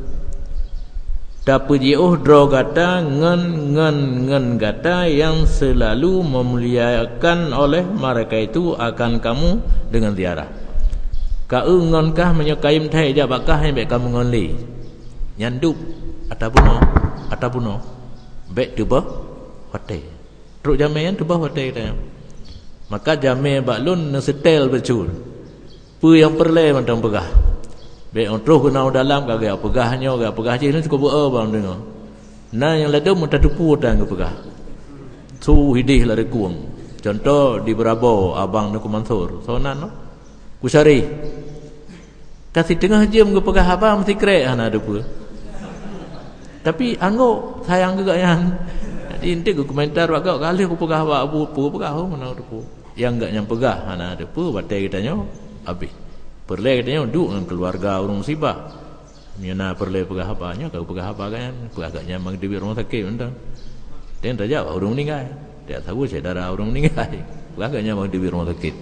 Speaker 1: dapujiuh dro kata ngen kata yang selalu memuliakan oleh mereka itu akan kamu dengan ziarah. Kau ngonkah menyukai thai jabakah yang baik kamu ngonli nyandup atapuno baik tu bah hotel teruk jamian tu bah hotel kita. Maka jami baklun setel bercul. Pu yang perle macam pegah. Baik untuk kena dalam kagak pegahnya kagak pegah je ni cukup bang dengar. Nah yang lain mudah tupu dan ke pegah. Su hidih lari kuang. Contoh di Berabo abang Nuku Mansur. Sonan no. Kusari. Kasih tengah jam ke pegah abang mesti krek ana ada pu. Tapi anggo sayang juga yang inti ku komentar wak kali aku pegah wak abu pegah mana ada pu. Yang enggak nyam pegah ana ada pu batai kitanya habis. Perle katanya duduk dengan keluarga orang musibah. Mina perle pegah apanya kalau pegah apa kan pegah agaknya mang di rumah sakit mentang. Dan tak jawab orang meninggal. Dia tahu saudara orang meninggal. Pegah agaknya mang di rumah sakit.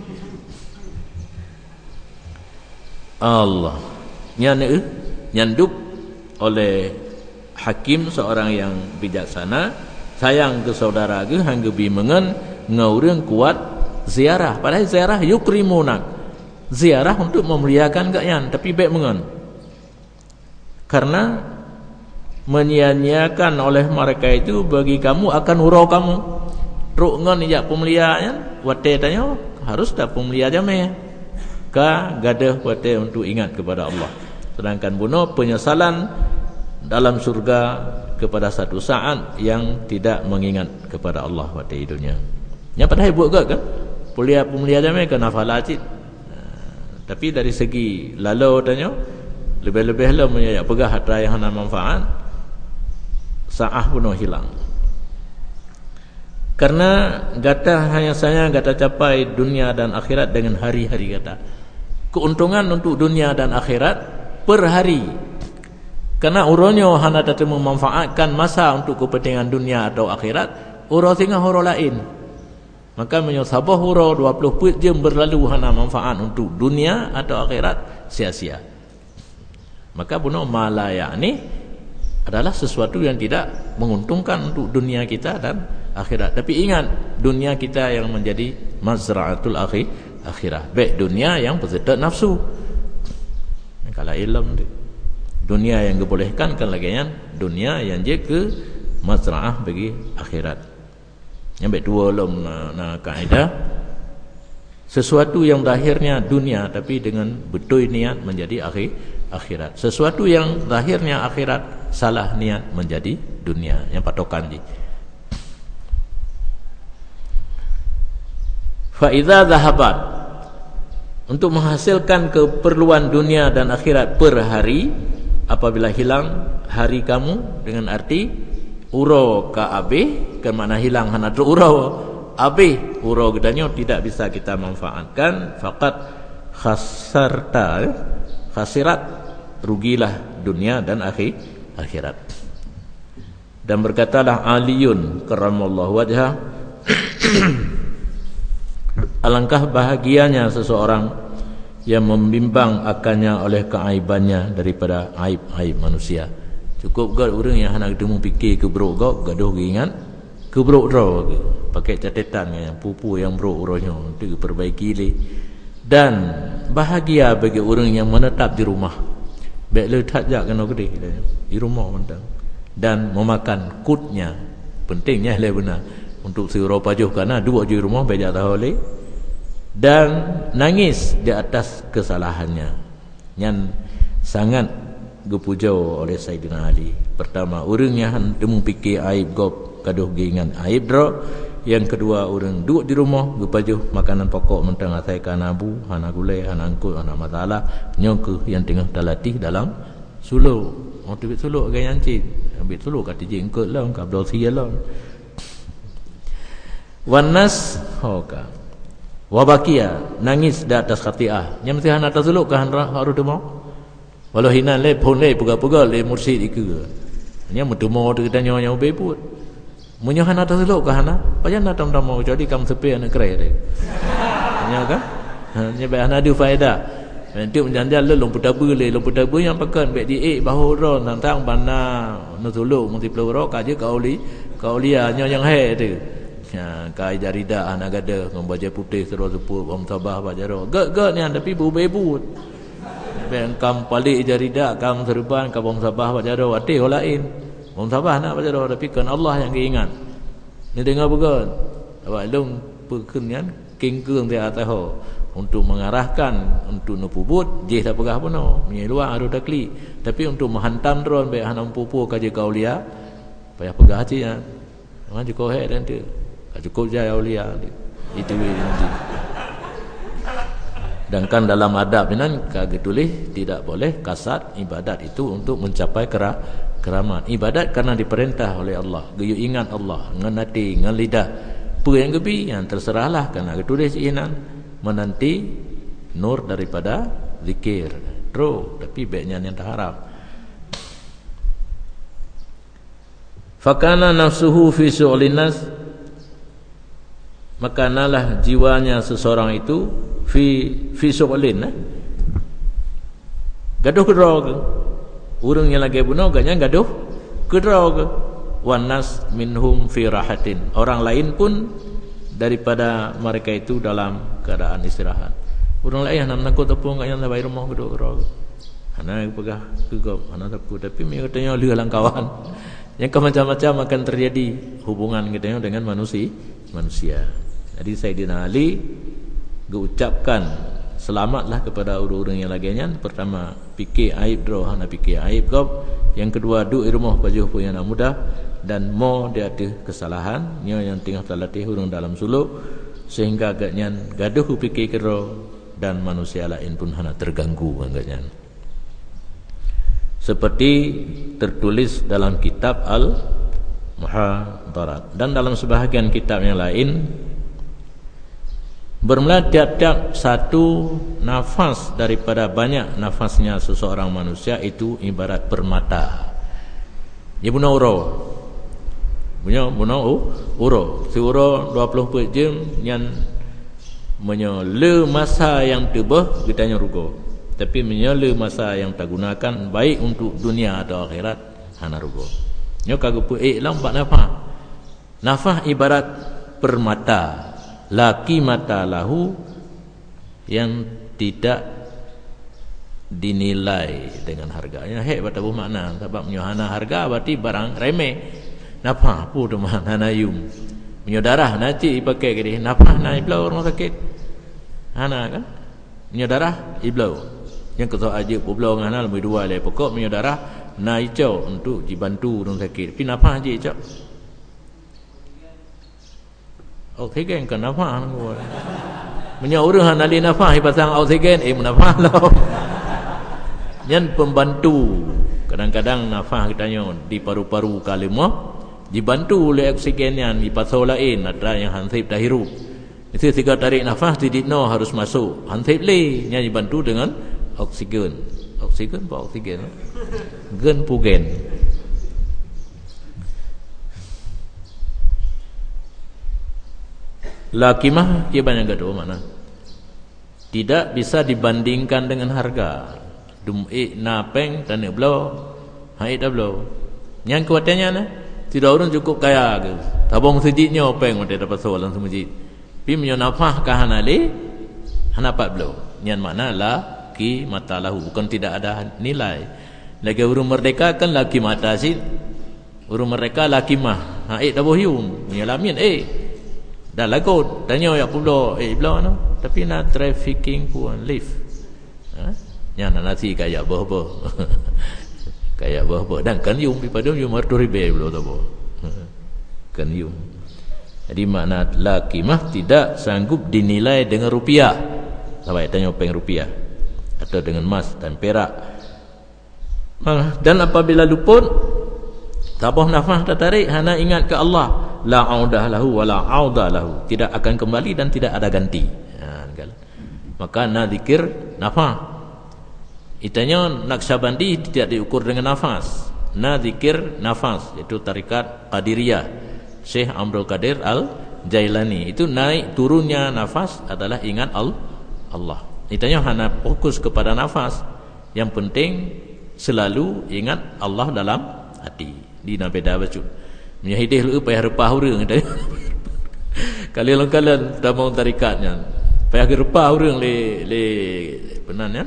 Speaker 1: Allah nyanduk oleh hakim seorang yang bijaksana sayang ke saudara ke hangga bimengan ngaurang kuat ziarah. Padahal ziarah yukrimunak. Ziarah untuk memuliakan gakyan, tapi baik mengan. Karena menyia-nyiakan oleh mereka itu bagi kamu akan hurau kamu. Truk ngan ijak pemuliaan, wate tanya harus dah pemulia jamai. Ka gadah wate untuk ingat kepada Allah. Sedangkan bunuh penyesalan dalam surga kepada satu saat yang tidak mengingat kepada Allah wate dunia. Yang padahal buat gak kan? Pemulia jamai kena falacit. Tapi dari segi lalu tanya lebih-lebih lah menyak pegah harta yang hana manfaat saah pun hilang. Karena gata hanya saja gata capai dunia dan akhirat dengan hari-hari kata. Keuntungan untuk dunia dan akhirat per hari. Karena uronyo hana datang memanfaatkan masa untuk kepentingan dunia atau akhirat, uro tinggal uro lain. Maka menyusabah hurau 20 jam berlalu hana manfaat untuk dunia atau akhirat sia-sia. Maka bunuh malaya ni adalah sesuatu yang tidak menguntungkan untuk dunia kita dan akhirat. Tapi ingat dunia kita yang menjadi mazra'atul akhirah. Baik dunia yang berzedat nafsu. Kalau ilm dunia yang dibolehkan kan lagi yang dunia yang je ke mazra'ah bagi akhirat. Yang baik dua lom na kaedah sesuatu yang lahirnya dunia tapi dengan betul niat menjadi akhirat. Sesuatu yang lahirnya akhirat salah niat menjadi dunia. Yang patokan je. Fa idza dhahabat untuk menghasilkan keperluan dunia dan akhirat per hari, apabila hilang hari kamu dengan arti uro ka abe ke mana hilang hana tu uro abe uro gedanya tidak bisa kita manfaatkan faqat khasirat rugilah dunia dan akhirat. Dan berkatalah Aliyun karramallahu wajhah alangkah bahagianya seseorang yang membimbang akannya oleh keaibannya daripada aib-aib manusia. Cukup gak orang yang hendak temu fikir kebrok gak gaduh ingat kebrok draw ke pakai catatan yang pupu yang brok urusnya diperbaiki le. Dan bahagia bagi orang yang menetap di rumah. Baik letak jak kena gede di rumah mentang dan memakan kutnya. Pentingnya le benar untuk siro pajuh karena dua di rumah bejak tahu le dan nangis di atas kesalahannya. Yang sangat gepujau oleh Sayyidina Ali. Pertama, orang yang temu fikir aib gop kaduh gingan aib dro. Yang kedua, orang duduk di rumah gepajuh makanan pokok mentang atai kanabu, hana gulai, hana angkut, hana masalah, nyok yang tengah dalatih dalam suluk. Mau tibit suluk gaya yancin. Ambil suluk kata jengkut lah, kabel sial lah. Wanas hoka wabakia nangis di atas khati'ah nya mesti hana tasuluk ka haru demo walau hina le pon le puga-puga le mursyid iku nya mudemo tu kita nyonya bebut munyo hana tasuluk ka hana pajan datam damo jadi kam sepe anak kere le nya kan nya ba hana ada faedah nanti menjanjal le lomput tabu yang pakan be di bahura tentang bana nusuluk mesti peloro ka je ka ulia nya yang he tu ya kai jarida anak gada membaca putih terus sepul om sabah bajaro gak ni tapi bebut ben kam palik jarida kam serban ka om sabah bajaro ati lain om sabah nak bajaro tapi kan Allah yang keingat ni dengar bukan awak long perkenyan kengkeung dia atas untuk mengarahkan untuk nupubut je tak pegah puno menyeluar aru dakli tapi untuk menghantam drone be hanam pupu kaje kaulia payah pegah cinya maju kau he dan tu cukup jaya aulia itu nanti. Sedangkan dalam adab nan kage tulis tidak boleh kasat ibadat itu untuk mencapai keramat. Ibadat karena diperintah oleh Allah. Geyu ingat Allah, ngan hati, ngan lidah. Apa yang gebi yang terserahlah karena tulis inan menanti nur daripada zikir. Terus tapi baiknya yang terharap. Fakana nafsuhu fi su'linas maka nalah jiwanya seseorang itu fi su'lin gaduh kedra ke urang yang lagi bunuh gaknya gaduh kedra ke wanas minhum fi rahatin orang lain pun daripada mereka itu dalam keadaan istirahat urang lain nak nakut tepung gaknya sampai rumah gaduh kedra ana pegah gegap ana tapi mi katanya liu langkawan yang macam-macam akan terjadi hubungan katanya dengan manusia. Jadi Sayyidina Ali mengucapkan selamatlah kepada orang-orang yang laginya. Pertama, fikir aib droh, hana fikir aib gop. Yang kedua, du irmah pajuh pun yang mudah dan mo dia ada kesalahan nyo yang tengah terlatih urang dalam suluk sehingga agaknya gaduh fikir kero dan manusia lain pun hana terganggu agaknya. Seperti tertulis dalam kitab Al-Muhadarat dan dalam sebahagian kitab yang lain bermula tiap-tiap satu nafas daripada banyak nafasnya seseorang manusia itu ibarat permata. Dia bunuh uro. Bunuh uro. Si uro 24 jam yang menyele masa yang tebah kitanya rugo. Tapi menyele masa yang tak gunakan baik untuk dunia atau akhirat hana rugo. Nyo kagak lambat nafas. Nafas ibarat permata. Laki mata lahu yang tidak dinilai dengan harganya. Hek batabu makna sebab menyohana harga berarti barang remeh. Napa pu deman hana yum. Menyo darah nanti dipakai ke dia. Napa na iblau orang sakit. Hana kan? Menyo darah iblau. Yang ketok aja iblau ngana lebih dua le pokok menyo darah na icau untuk dibantu orang sakit. Tapi napa aja icau? Oksigen kan nafas aku. Menyo urang hanali nafas pasang oksigen menafas lah. Yang pembantu kadang-kadang nafas kitanya di paru-paru kalimah dibantu oleh oksigen yang di pasal lain ada yang hansip dah hirup. Itu tiga tarik nafas didikno harus masuk. Hansip le nya dibantu dengan oksigen. Oksigen apa oksigen? Gen pugen. Lakimah dia banyak gaduh mana? Tidak bisa dibandingkan dengan harga. Napeng dan blau, haid blau. Yang kuatnya na, tidak orang cukup kaya ke. Tabung sejidnya openg mesti dapat soalan semujid. Pi menyo nafah ka hanale, hanapat blau. Yang mana laki mata lahu bukan tidak ada nilai. Lagi urung merdeka kan laki mata sid. Urung merdeka laki mah. Haid dah bohium. Menyalamin dah lagut tanya ya pula belah no tapi nak trafficking pun lift nya nasi kayak bah-bah kayak bah-bah dan kan yung pada yung marturibe belah tu kan yung jadi makna laki mah tidak sanggup dinilai dengan rupiah sampai tanya peng rupiah atau dengan emas dan perak dan apabila luput tabah nafas tertarik hana ingat ke Allah la audah lahu wa la auda lahu, tidak akan kembali dan tidak ada ganti. Maka na zikir nafas. Itanya Naqsyabandi tidak diukur dengan nafas. Na zikir nafas, itu tarikat Qadiriyah Syekh Abdul Qadir Al-Jailani. Itu naik turunnya nafas adalah ingat Allah. Itanya hanya fokus kepada nafas. Yang penting selalu ingat Allah dalam hati. Di nabeda bacu menyahidih lu payah repah urang kali lengkalan dah mau tarikatnya payah repah urang le benarnya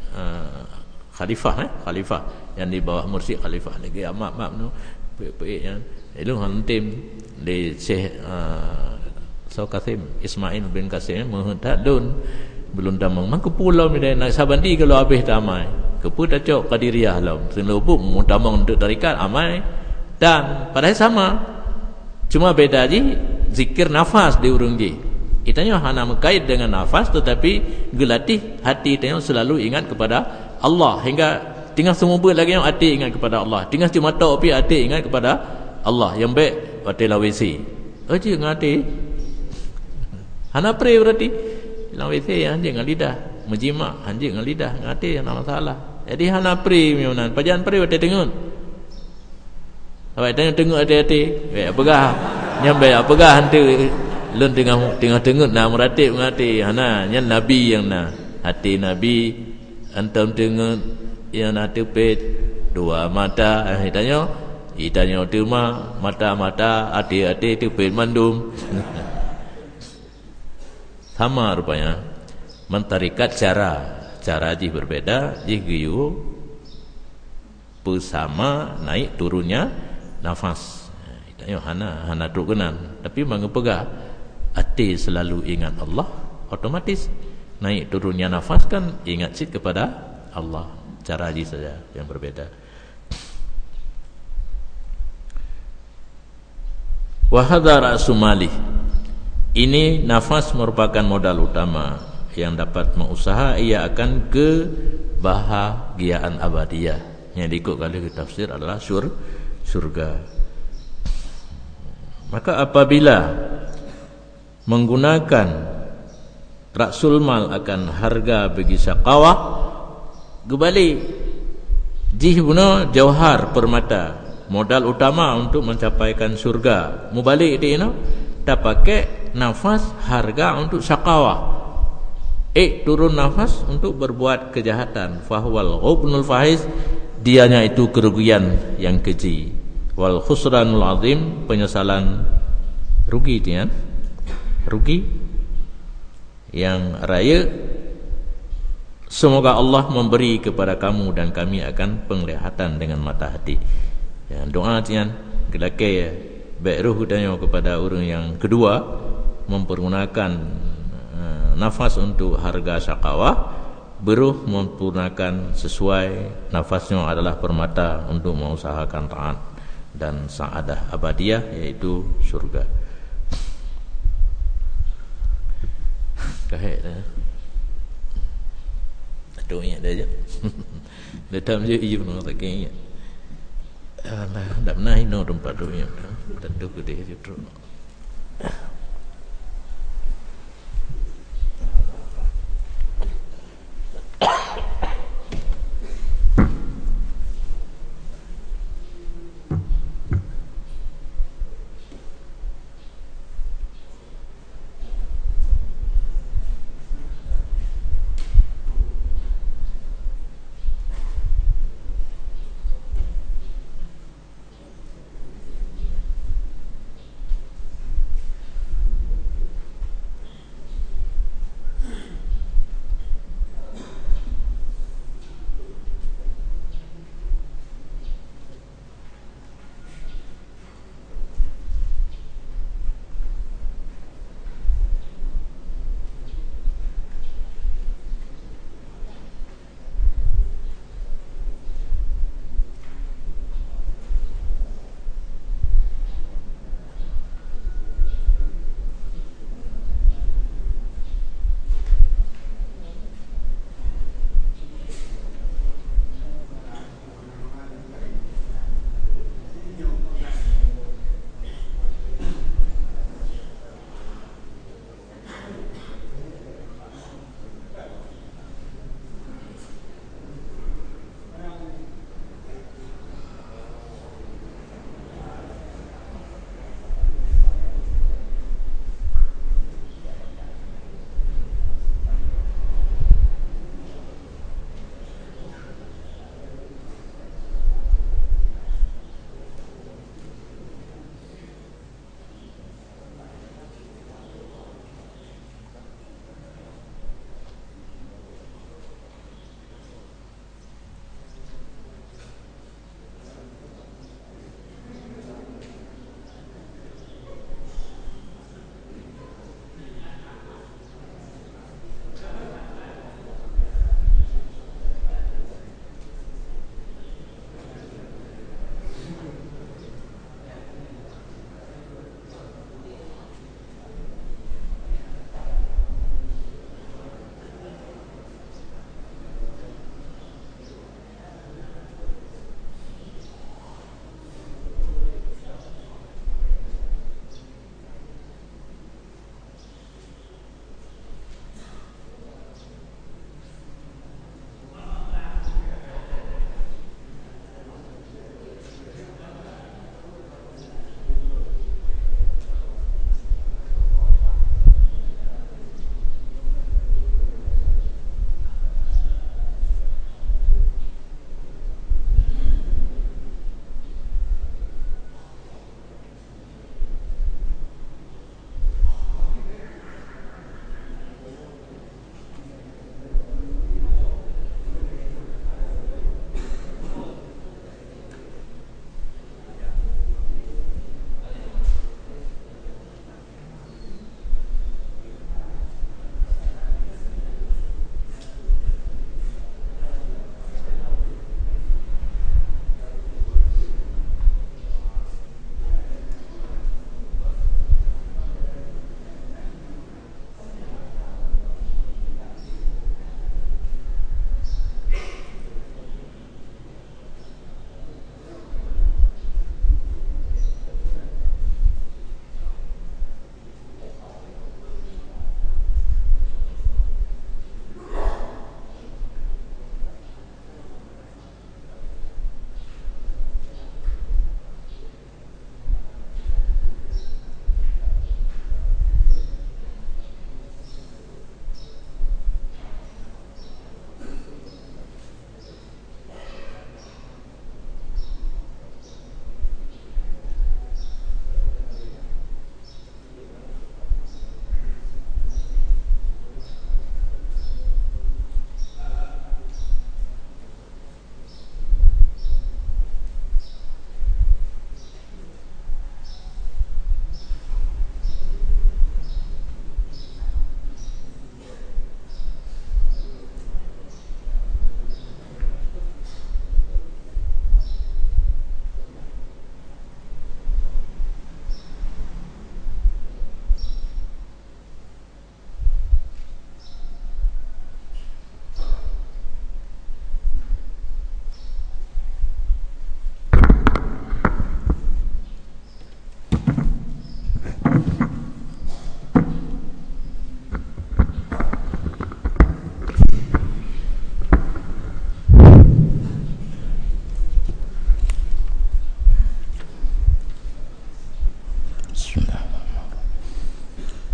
Speaker 1: khalifah yang di bawah mursyid khalifah lagi mak nu pe yang itu hantim di Syekh Saukasim Ismail bin Kasim muhtadun belum damang mak pulau midai Naqsyabandi kalau habis damai kepu dah cok Qadiriyah lah senlubuk damang untuk tarikat amai. Dan padahal sama, cuma beda je zikir nafas di urung je. Itanya hanya mengkait dengan nafas, tetapi gelatih hati itanya selalu ingat kepada Allah, hingga tinggal semua buat lagi yang hati ingat kepada Allah. Tinggal cuma tahu tapi hati ingat kepada Allah. Yang baik hati lawisi. Aje ngati. Hana pray berarti lawisi anjing dengan lidah, menjima anjing dengan lidah, ngati yang masalah. Jadi hana pray miunan, pajan pray hati tengun. Awak tengok hati-hati. Apakah nyambai apakah hantu lun tengah nak meratib ngati hana nyan nabi yang na hati nabi antam tengok yang na tepet dua mata itanya tuma mata hati tepet mandum. Sama rupanya mentarikat cara ji berbeda ji giyu bersama naik turunnya nafas. Itanya hana drukenan, tapi mengepegah hati selalu ingat Allah, otomatis naik turunnya nafas kan ingat sit kepada Allah. Cara aja saja yang berbeda. Wa hadza ra'su malih. Ini nafas merupakan modal utama yang dapat mengusaha ia akan kebahagiaan abadiyah. Yang diikut kali tafsir adalah surga. Maka apabila menggunakan Rasul mal akan harga bagi syaqawah, kembali jihbuna jauhar permata, modal utama untuk mencapaikan surga. Mubalik dia tak pakai nafas harga untuk syaqawah. Turun nafas untuk berbuat kejahatan. Fahwal ghubnul fahish, dianya itu kerugian yang keji. Wal khusranul azim, penyesalan rugi dia. Rugi yang raya. Semoga Allah memberi kepada kamu dan kami akan penglihatan dengan mata hati. Ya, doa tian gelakai baik ruh hudanya kepada orang yang kedua mempergunakan nafas untuk harga syaqawah, beruh mempergunakan sesuai nafasnya adalah permata untuk mengusahakan taat dan saadah abadiyah, yaitu syurga. Kahit dah. Aduh ingat dah je. Letam je iu no tak ingat. Alah, dah pernah ino tempat tu ingat. Tentu gede je terus.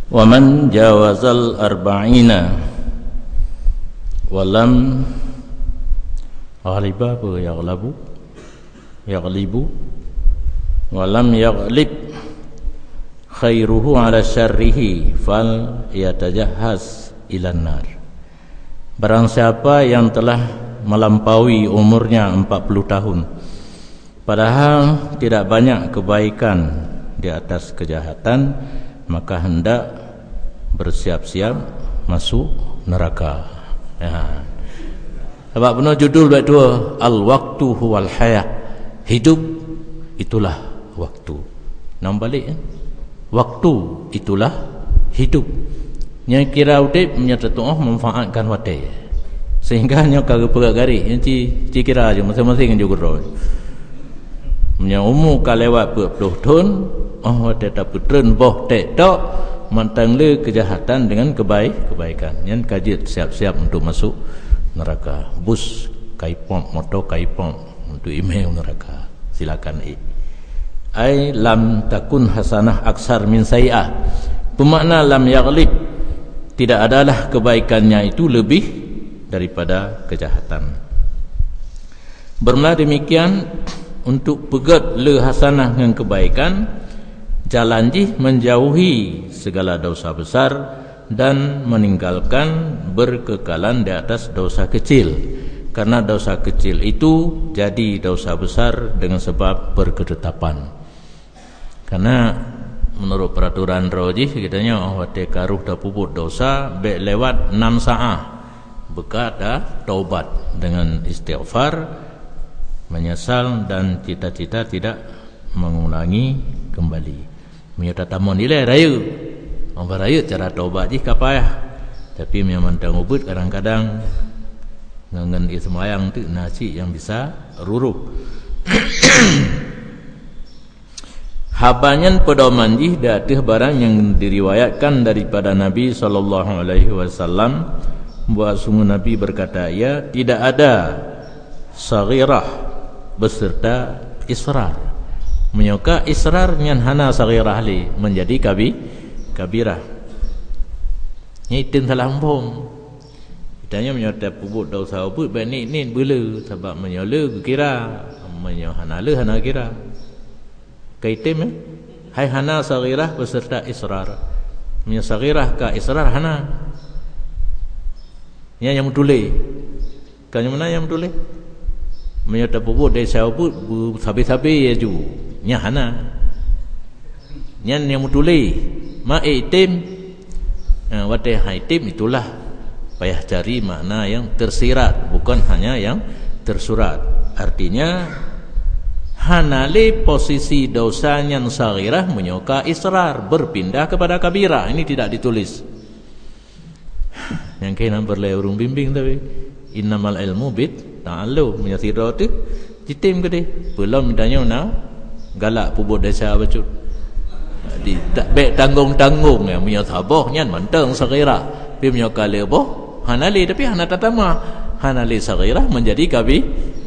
Speaker 1: Wa man jawazal arba'ina walam ghaliba apa yaghlibu walam yaghlib khairuhu ala syarrihi fal yatajahhaz ilan nar. Barang siapa yang telah melampaui umurnya 40 tahun padahal tidak banyak kebaikan di atas kejahatan, maka hendak bersiap-siap masuk neraka. Ya. Sebab benar judul bab dua, al-waqtu huwal hayah. Hidup itulah waktu. Nam balik kan? Waktu itulah hidup. Yang kira udip menyata tuah memanfaatkan waktu. Sehingga nya kagak perak garis, yang ci kira aja masing-masing juga roh. Nya umur ka lewat 40 tahun, waktu tak putren boh tek tok mantang le kejahatan dengan kebaikan. Yang kaji siap-siap untuk masuk neraka. Bus kaipom, motor kaipom untuk email neraka. Silakan ai lam takun hasanah aksar min sayi'ah. Bermakna lam yaghlib, tidak adalah kebaikannya itu lebih daripada kejahatan. Bermakna demikian, untuk pegat le hasanah dengan kebaikan, jalan jih menjauhi segala dosa besar dan meninggalkan berkekalan di atas dosa kecil. Karena dosa kecil itu jadi dosa besar dengan sebab berketetapan. Karena menurut peraturan rojih katanya wate karuh dah puput dosa baik lewat 6 saat bekat dah taubat dengan istighfar, menyesal dan cita-cita tidak mengulangi kembali. Menyata tamu nilai raya. Orang raya cara taubat jih kapayah. Tapi memang tang ubud kadang-kadang ngangan ismayang tu nasi yang bisa ruruh. Habanyan pedoman jih datih barang yang diriwayatkan daripada Nabi SAW, bahwa sungguh Nabi berkata, ya tidak ada saghirah beserta israr. Menyoka israr nyan hana saghirah li menjadi kabirah. Nyitin salah umpum. Ditanya menyota pubut dosa ubud baik ni bela sebab menyola kira menyohana le hana kira. Kaitim hai hana saghirah beserta israr. Nya saghirah ka israr hana. Nya yang tulis. Kan yang mana yang tulis? Menyata puput dari sahabat sabi-sabi ya ju. Nya hana. Nya yang tulis. Ma itim. Wate haitim itulah payah cari makna yang tersirat, bukan hanya yang tersurat. Artinya hanali posisi dosanya saghirah menyoka israr, berpindah kepada kabirah. Ini tidak ditulis. Yang kena berlai urung bimbing tapi innamal ilmu bit ta'allu menyasira tu jitim ke dia belum ditanya nak galak pubut desa bacut di tak baik tanggung-tanggung yang punya sabah nyan manteng saghirah dia punya kala boh hanali tapi hana tatama hanali saghirah menjadi kabi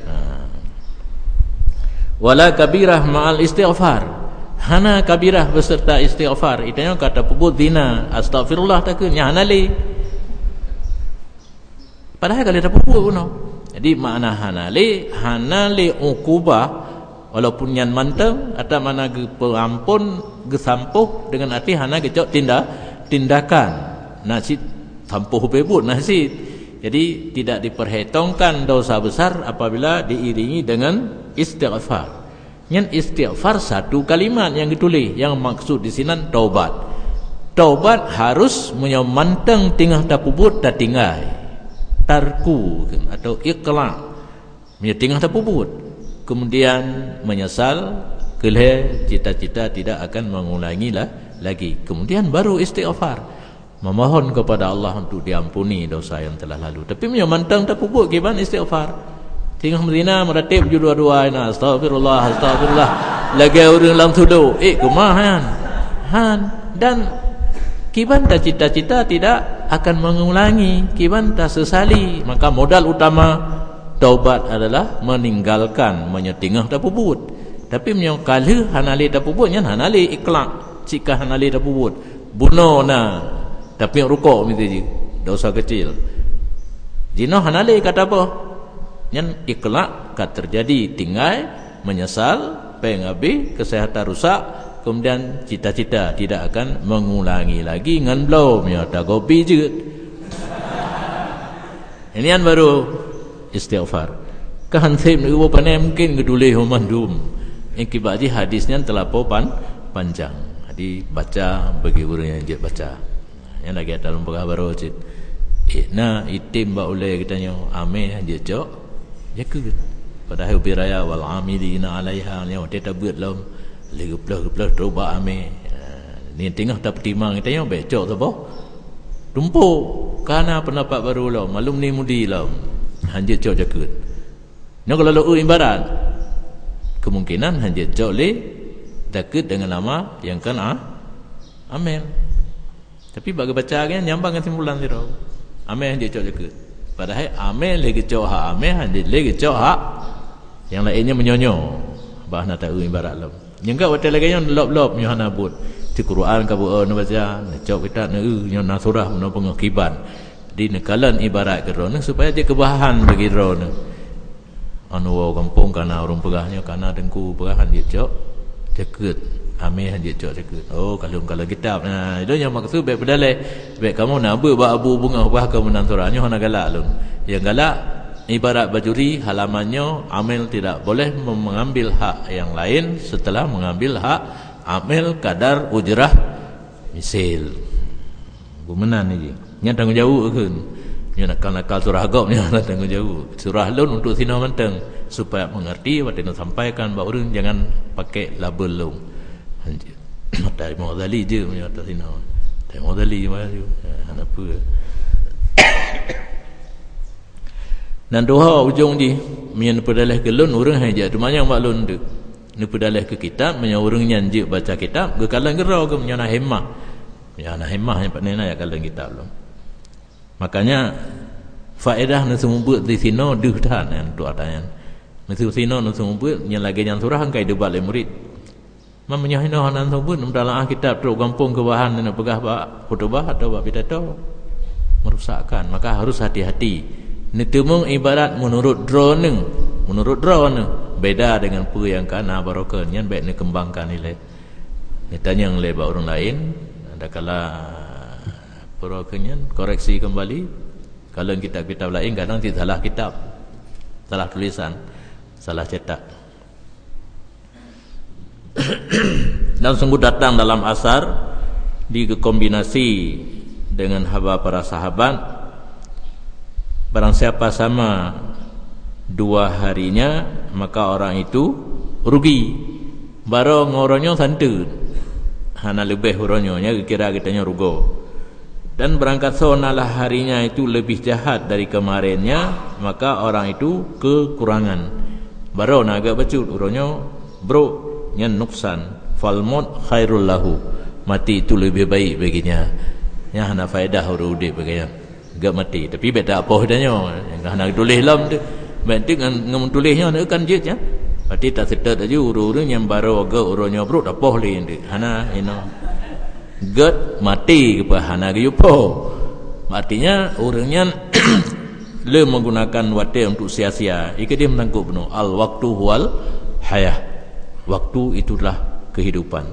Speaker 1: wala kabirah ma'al istighfar, hana kabirah beserta istighfar. Itanya kata pubut zina astagfirullah taknya hanali padahal kalau ada pupuk pun. Jadi makna hanali ukubah walaupun yang manteng atau mana perampun gesampuh dengan arti hana gecok tindakan nasi sampuh bebut nasi. Jadi tidak diperhitungkan dosa besar apabila diiringi dengan istighfar. Yang istighfar satu kalimat yang ditulis, yang maksud di sini taubat. Taubat harus menyamanteng tinggal tapubut dah tinggal. Tarku atau iqla' menyetingah terpuput, kemudian menyesal kelih cita-cita tidak akan mengulangi lagi, kemudian baru istighfar memohon kepada Allah untuk diampuni dosa yang telah lalu. Tapi menyamantang terpuput gimana istighfar tinggal medina meratib dua-dua astagfirullah lagi orang lang tuduh kumahan dan kibanta cita-cita tidak akan mengulangi, kibanta sesali. Maka modal utama taubat adalah meninggalkan menyetingah tapubut. Tapi menyokali hanali tapubutnya hanali ikhlas. Jika hanali tapubut bunuh na tapi rukuk gitu je, dosa kecil. Zina hanale kata apa? Yang ikhlas kat terjadi tinggal menyesal peng habis kesihatan rusak, kemudian cita-cita tidak akan mengulangi lagi ngan belum ya tak kopi je. Ini yang baru istighfar. Kahansip ni ubo panai mungkin gedulih mandum. Ikibat ji hadisnya terlampau panjang. Jadi baca bagi orang yang je baca. Yang lagi dalam perkara baru je. Na itim ba ulai kitanya ame je cok. Ya ke padahal biraya wal amilina alaiha ni dia tak buat lam legep-legep coba ame. Ni tengah tak pertimang kitanya becok tu boh. Tumpuk karena pendapat baru lah malum ni mudi lah hanjit cok jakut. Ni kalau lu ibarat kemungkinan hanjit cok le jakut dengan nama yang kan amel. Tapi bagi baca kan nyambang kesimpulan dia. Amel hanjit cok jakut. Padahal amel lagi cok hak amel hanjit lagi cok hak yang lainnya menyonyo. Bah nak tahu ibarat lah. Yang kau hotel lagi yang lop-lop nyo hana but. Di Quran ka bu nak baca cok kita nyo na surah no pengakibat di nekalan ibarat ke ron supaya dia kebahan bagi ron anu kampung kana orang pegahnya kana dengku pegahan dia cok cekut ame dia cok cekut. Oh kalau kitab nah itu yang maksud baik pedalai baik kamu nak abu bunga bah kamu nan surahnya hana galak lun yang galak ibarat bajuri halamannya amil tidak boleh mengambil hak yang lain setelah mengambil hak amil kadar ujrah misil. Bumenan ni. Nya tanggung jawab ke? Nya nakal surah agam nya tanggung jawab. Surah lun untuk sino menteng supaya mengerti apa yang sampaikan ba urang jangan pakai label lung. Dari Maudzali je punya atas sino. Dari Maudzali maju. Apa? Nan doa ujung di mian pedalah ke lun urang haja tu banyak mak lun tu. Ni pedalah ke kitab punya urang nyanjik baca kitab ke kalang gerau ke punya hemah. Ya nak hemah yang patnena ya kalang kitab lu. Makanya faedah nu sumut di sino duh tan yang tu adanya. Nu sino nu sumut yang lagi yang surah angkai debat le murid. Mamanya hino hanan sumut dalam kitab teruk kampung ke bahan nak pegah ba khutbah atau ba pidato merusakkan. Maka harus hati-hati. Ni temung ibarat menurut drone beda dengan pu yang kana barokah nyan baik ni kembangkan nilai. Ni tanya yang lebar orang lain ada kala barokahnya koreksi kembali. Kalau kitab-kitab lain kadang tidak salah kitab, salah tulisan, salah cetak. Dan sungguh datang dalam asar dikombinasi dengan haba para sahabat, barang siapa sama 2 harinya maka orang itu rugi. Baru ngoronyo santun hana lebih horonyonya kira kitanya rugo. Dan berangkat sonalah harinya itu lebih jahat dari kemarinnya maka orang itu kekurangan. Baru nak agak becut uronyo bro nyan nuksan fal maut khairul lahu. Mati itu lebih baik baginya. Nya hana faedah urudip baginya. Gak mati tapi beda apa danyo yang hana tulis lam tu. Berarti dengan tulisnya nak kan je ya. Berarti tak sedar aja urang yang baru agak uronyo bro dah poh le ndi. Hana get mati ke hana ge yupo. Artinya orangnya le menggunakan waktu untuk sia-sia. Ika dia menangkap benar al waktu huwal hayah. Waktu itulah kehidupan.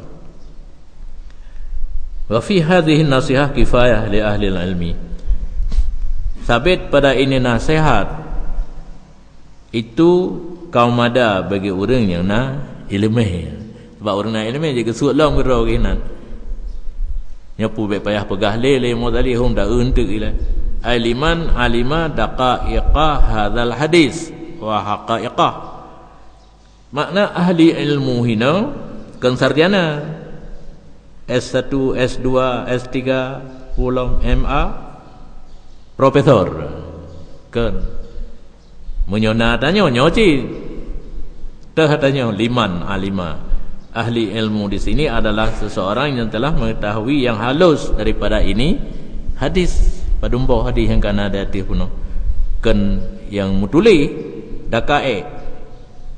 Speaker 1: Wa fi hadhihi nasihah kifayah li ahli ilmi. Sabit pada ini nasihat itu kaum ada bagi orang yang nak ilmu. Sebab orang nak ilmu je kesuat lah gerau kinan. Nyapu baik payah pegah lele Maudzali hum dah untuk ila. Aliman alima daqaiqa hadzal hadis wa haqaiqah. Makna ahli ilmu hina kan sarjana S1, S2, S3, ulam MA, profesor kan menyona tanya nyoci teh tanya liman alima. Ahli ilmu di sini adalah seseorang yang telah mengetahui yang halus daripada ini hadis padumbo hadis yang kana dati puno kan yang mutuli dakae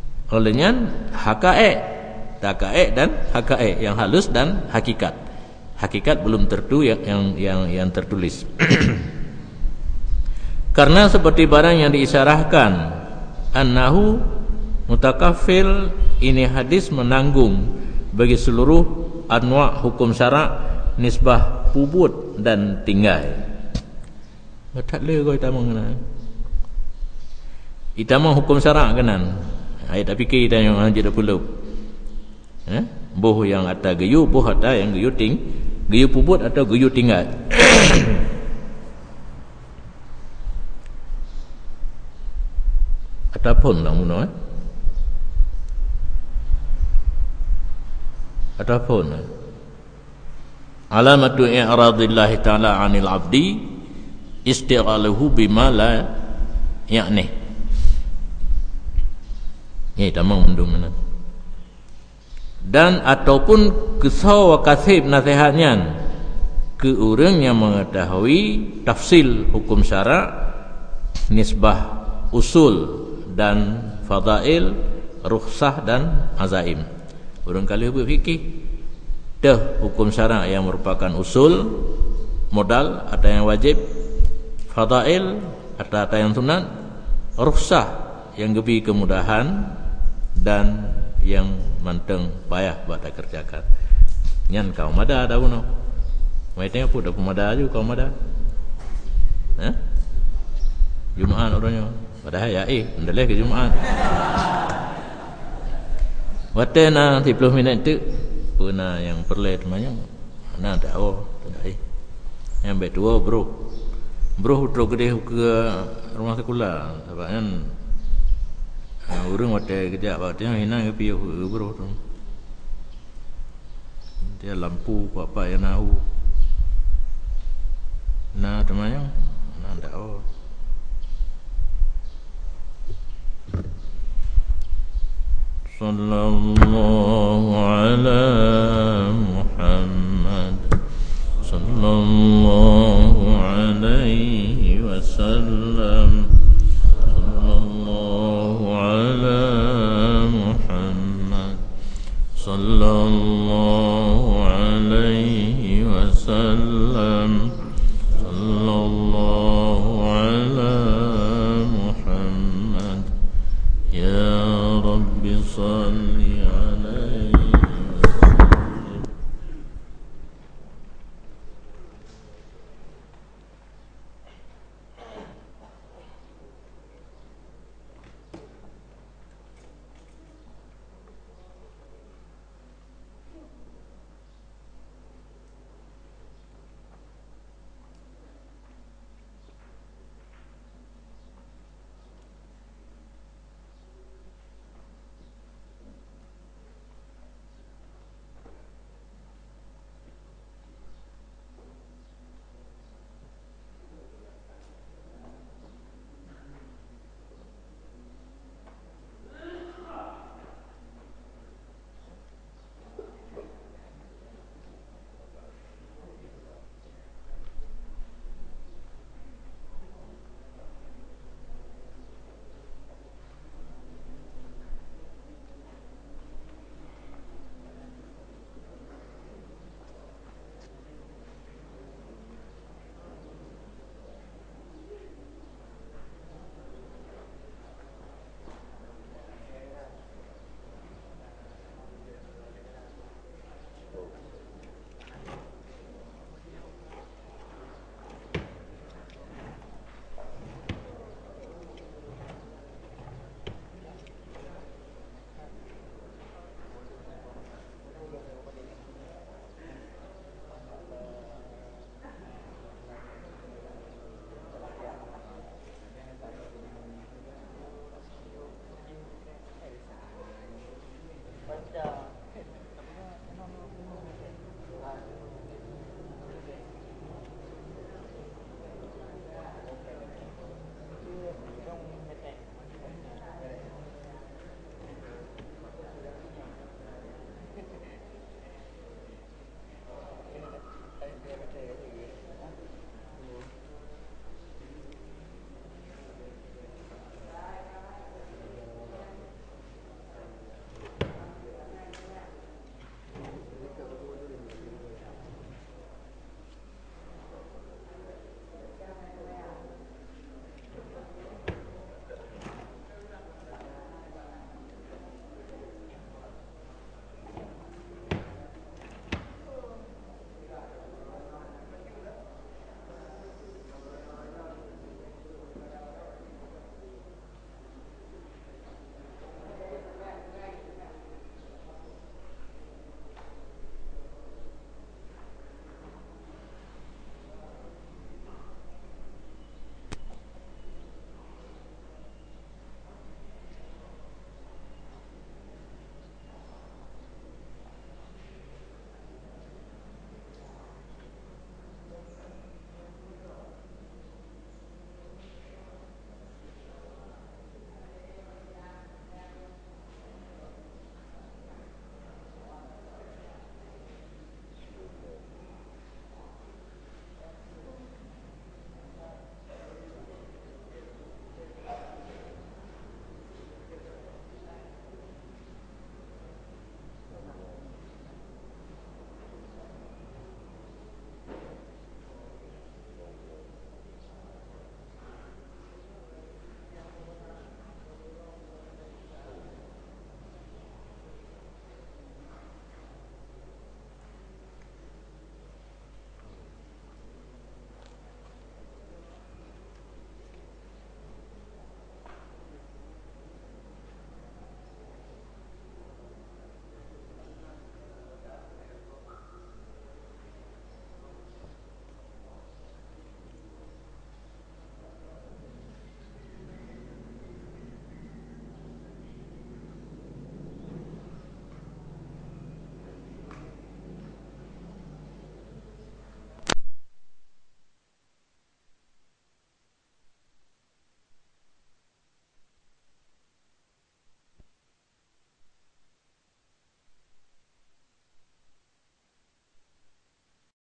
Speaker 1: olehnya hakae dakae dan hakae yang halus dan hakikat. hakikat belum tentu yang tertulis. Karena seperti barang yang diisyarahkan, annahu mutakafil, ini hadis menanggung bagi seluruh anwa' hukum syarak, nisbah pubut dan tinggai. Tak le kau tak mengenal. Itama hukum syarak kanan. Ai tak fikir dah yang aja dah puluh. Boh yang ada geyu, boh ada yang geyu geyu pubut atau geyu tinggal. Ataupun lah muno ataupun alamatu i'radillah ta'ala 'anil 'abdi istighaluhu bima la ya'ni. Ini tamang mendungan. Dan ataupun kisah wa kasib nasihatnya ke orang yang mengetahui tafsil hukum syarak, nisbah usul dan fadail, rukhsah dan azaim. Orang kali berfikir dah hukum syarak yang merupakan usul, modal atau yang wajib, fadail atau yang sunat, rukhsah yang lebih kemudahan, dan yang manteng payah buat kerjakan. Nyan kau mada dah puno. Mai tengok pun dah mada juga kau mada. Jumaat orangnya. Padahal ya ndaleh ke Jumaat. Watena 30 minit tu puna yang perle temannya. Ana tak tak yang betua bro tu gede ke rumah sekolah sebabnya orang ada kerja waktu yang hina ke piu bro tu dia lampu apa yang tahu nah temannya nah tak sallallahu ala Muhammad sallallahu alaihi wasallam sallallahu ala Muhammad sallallahu alaihi wasallam sallallahu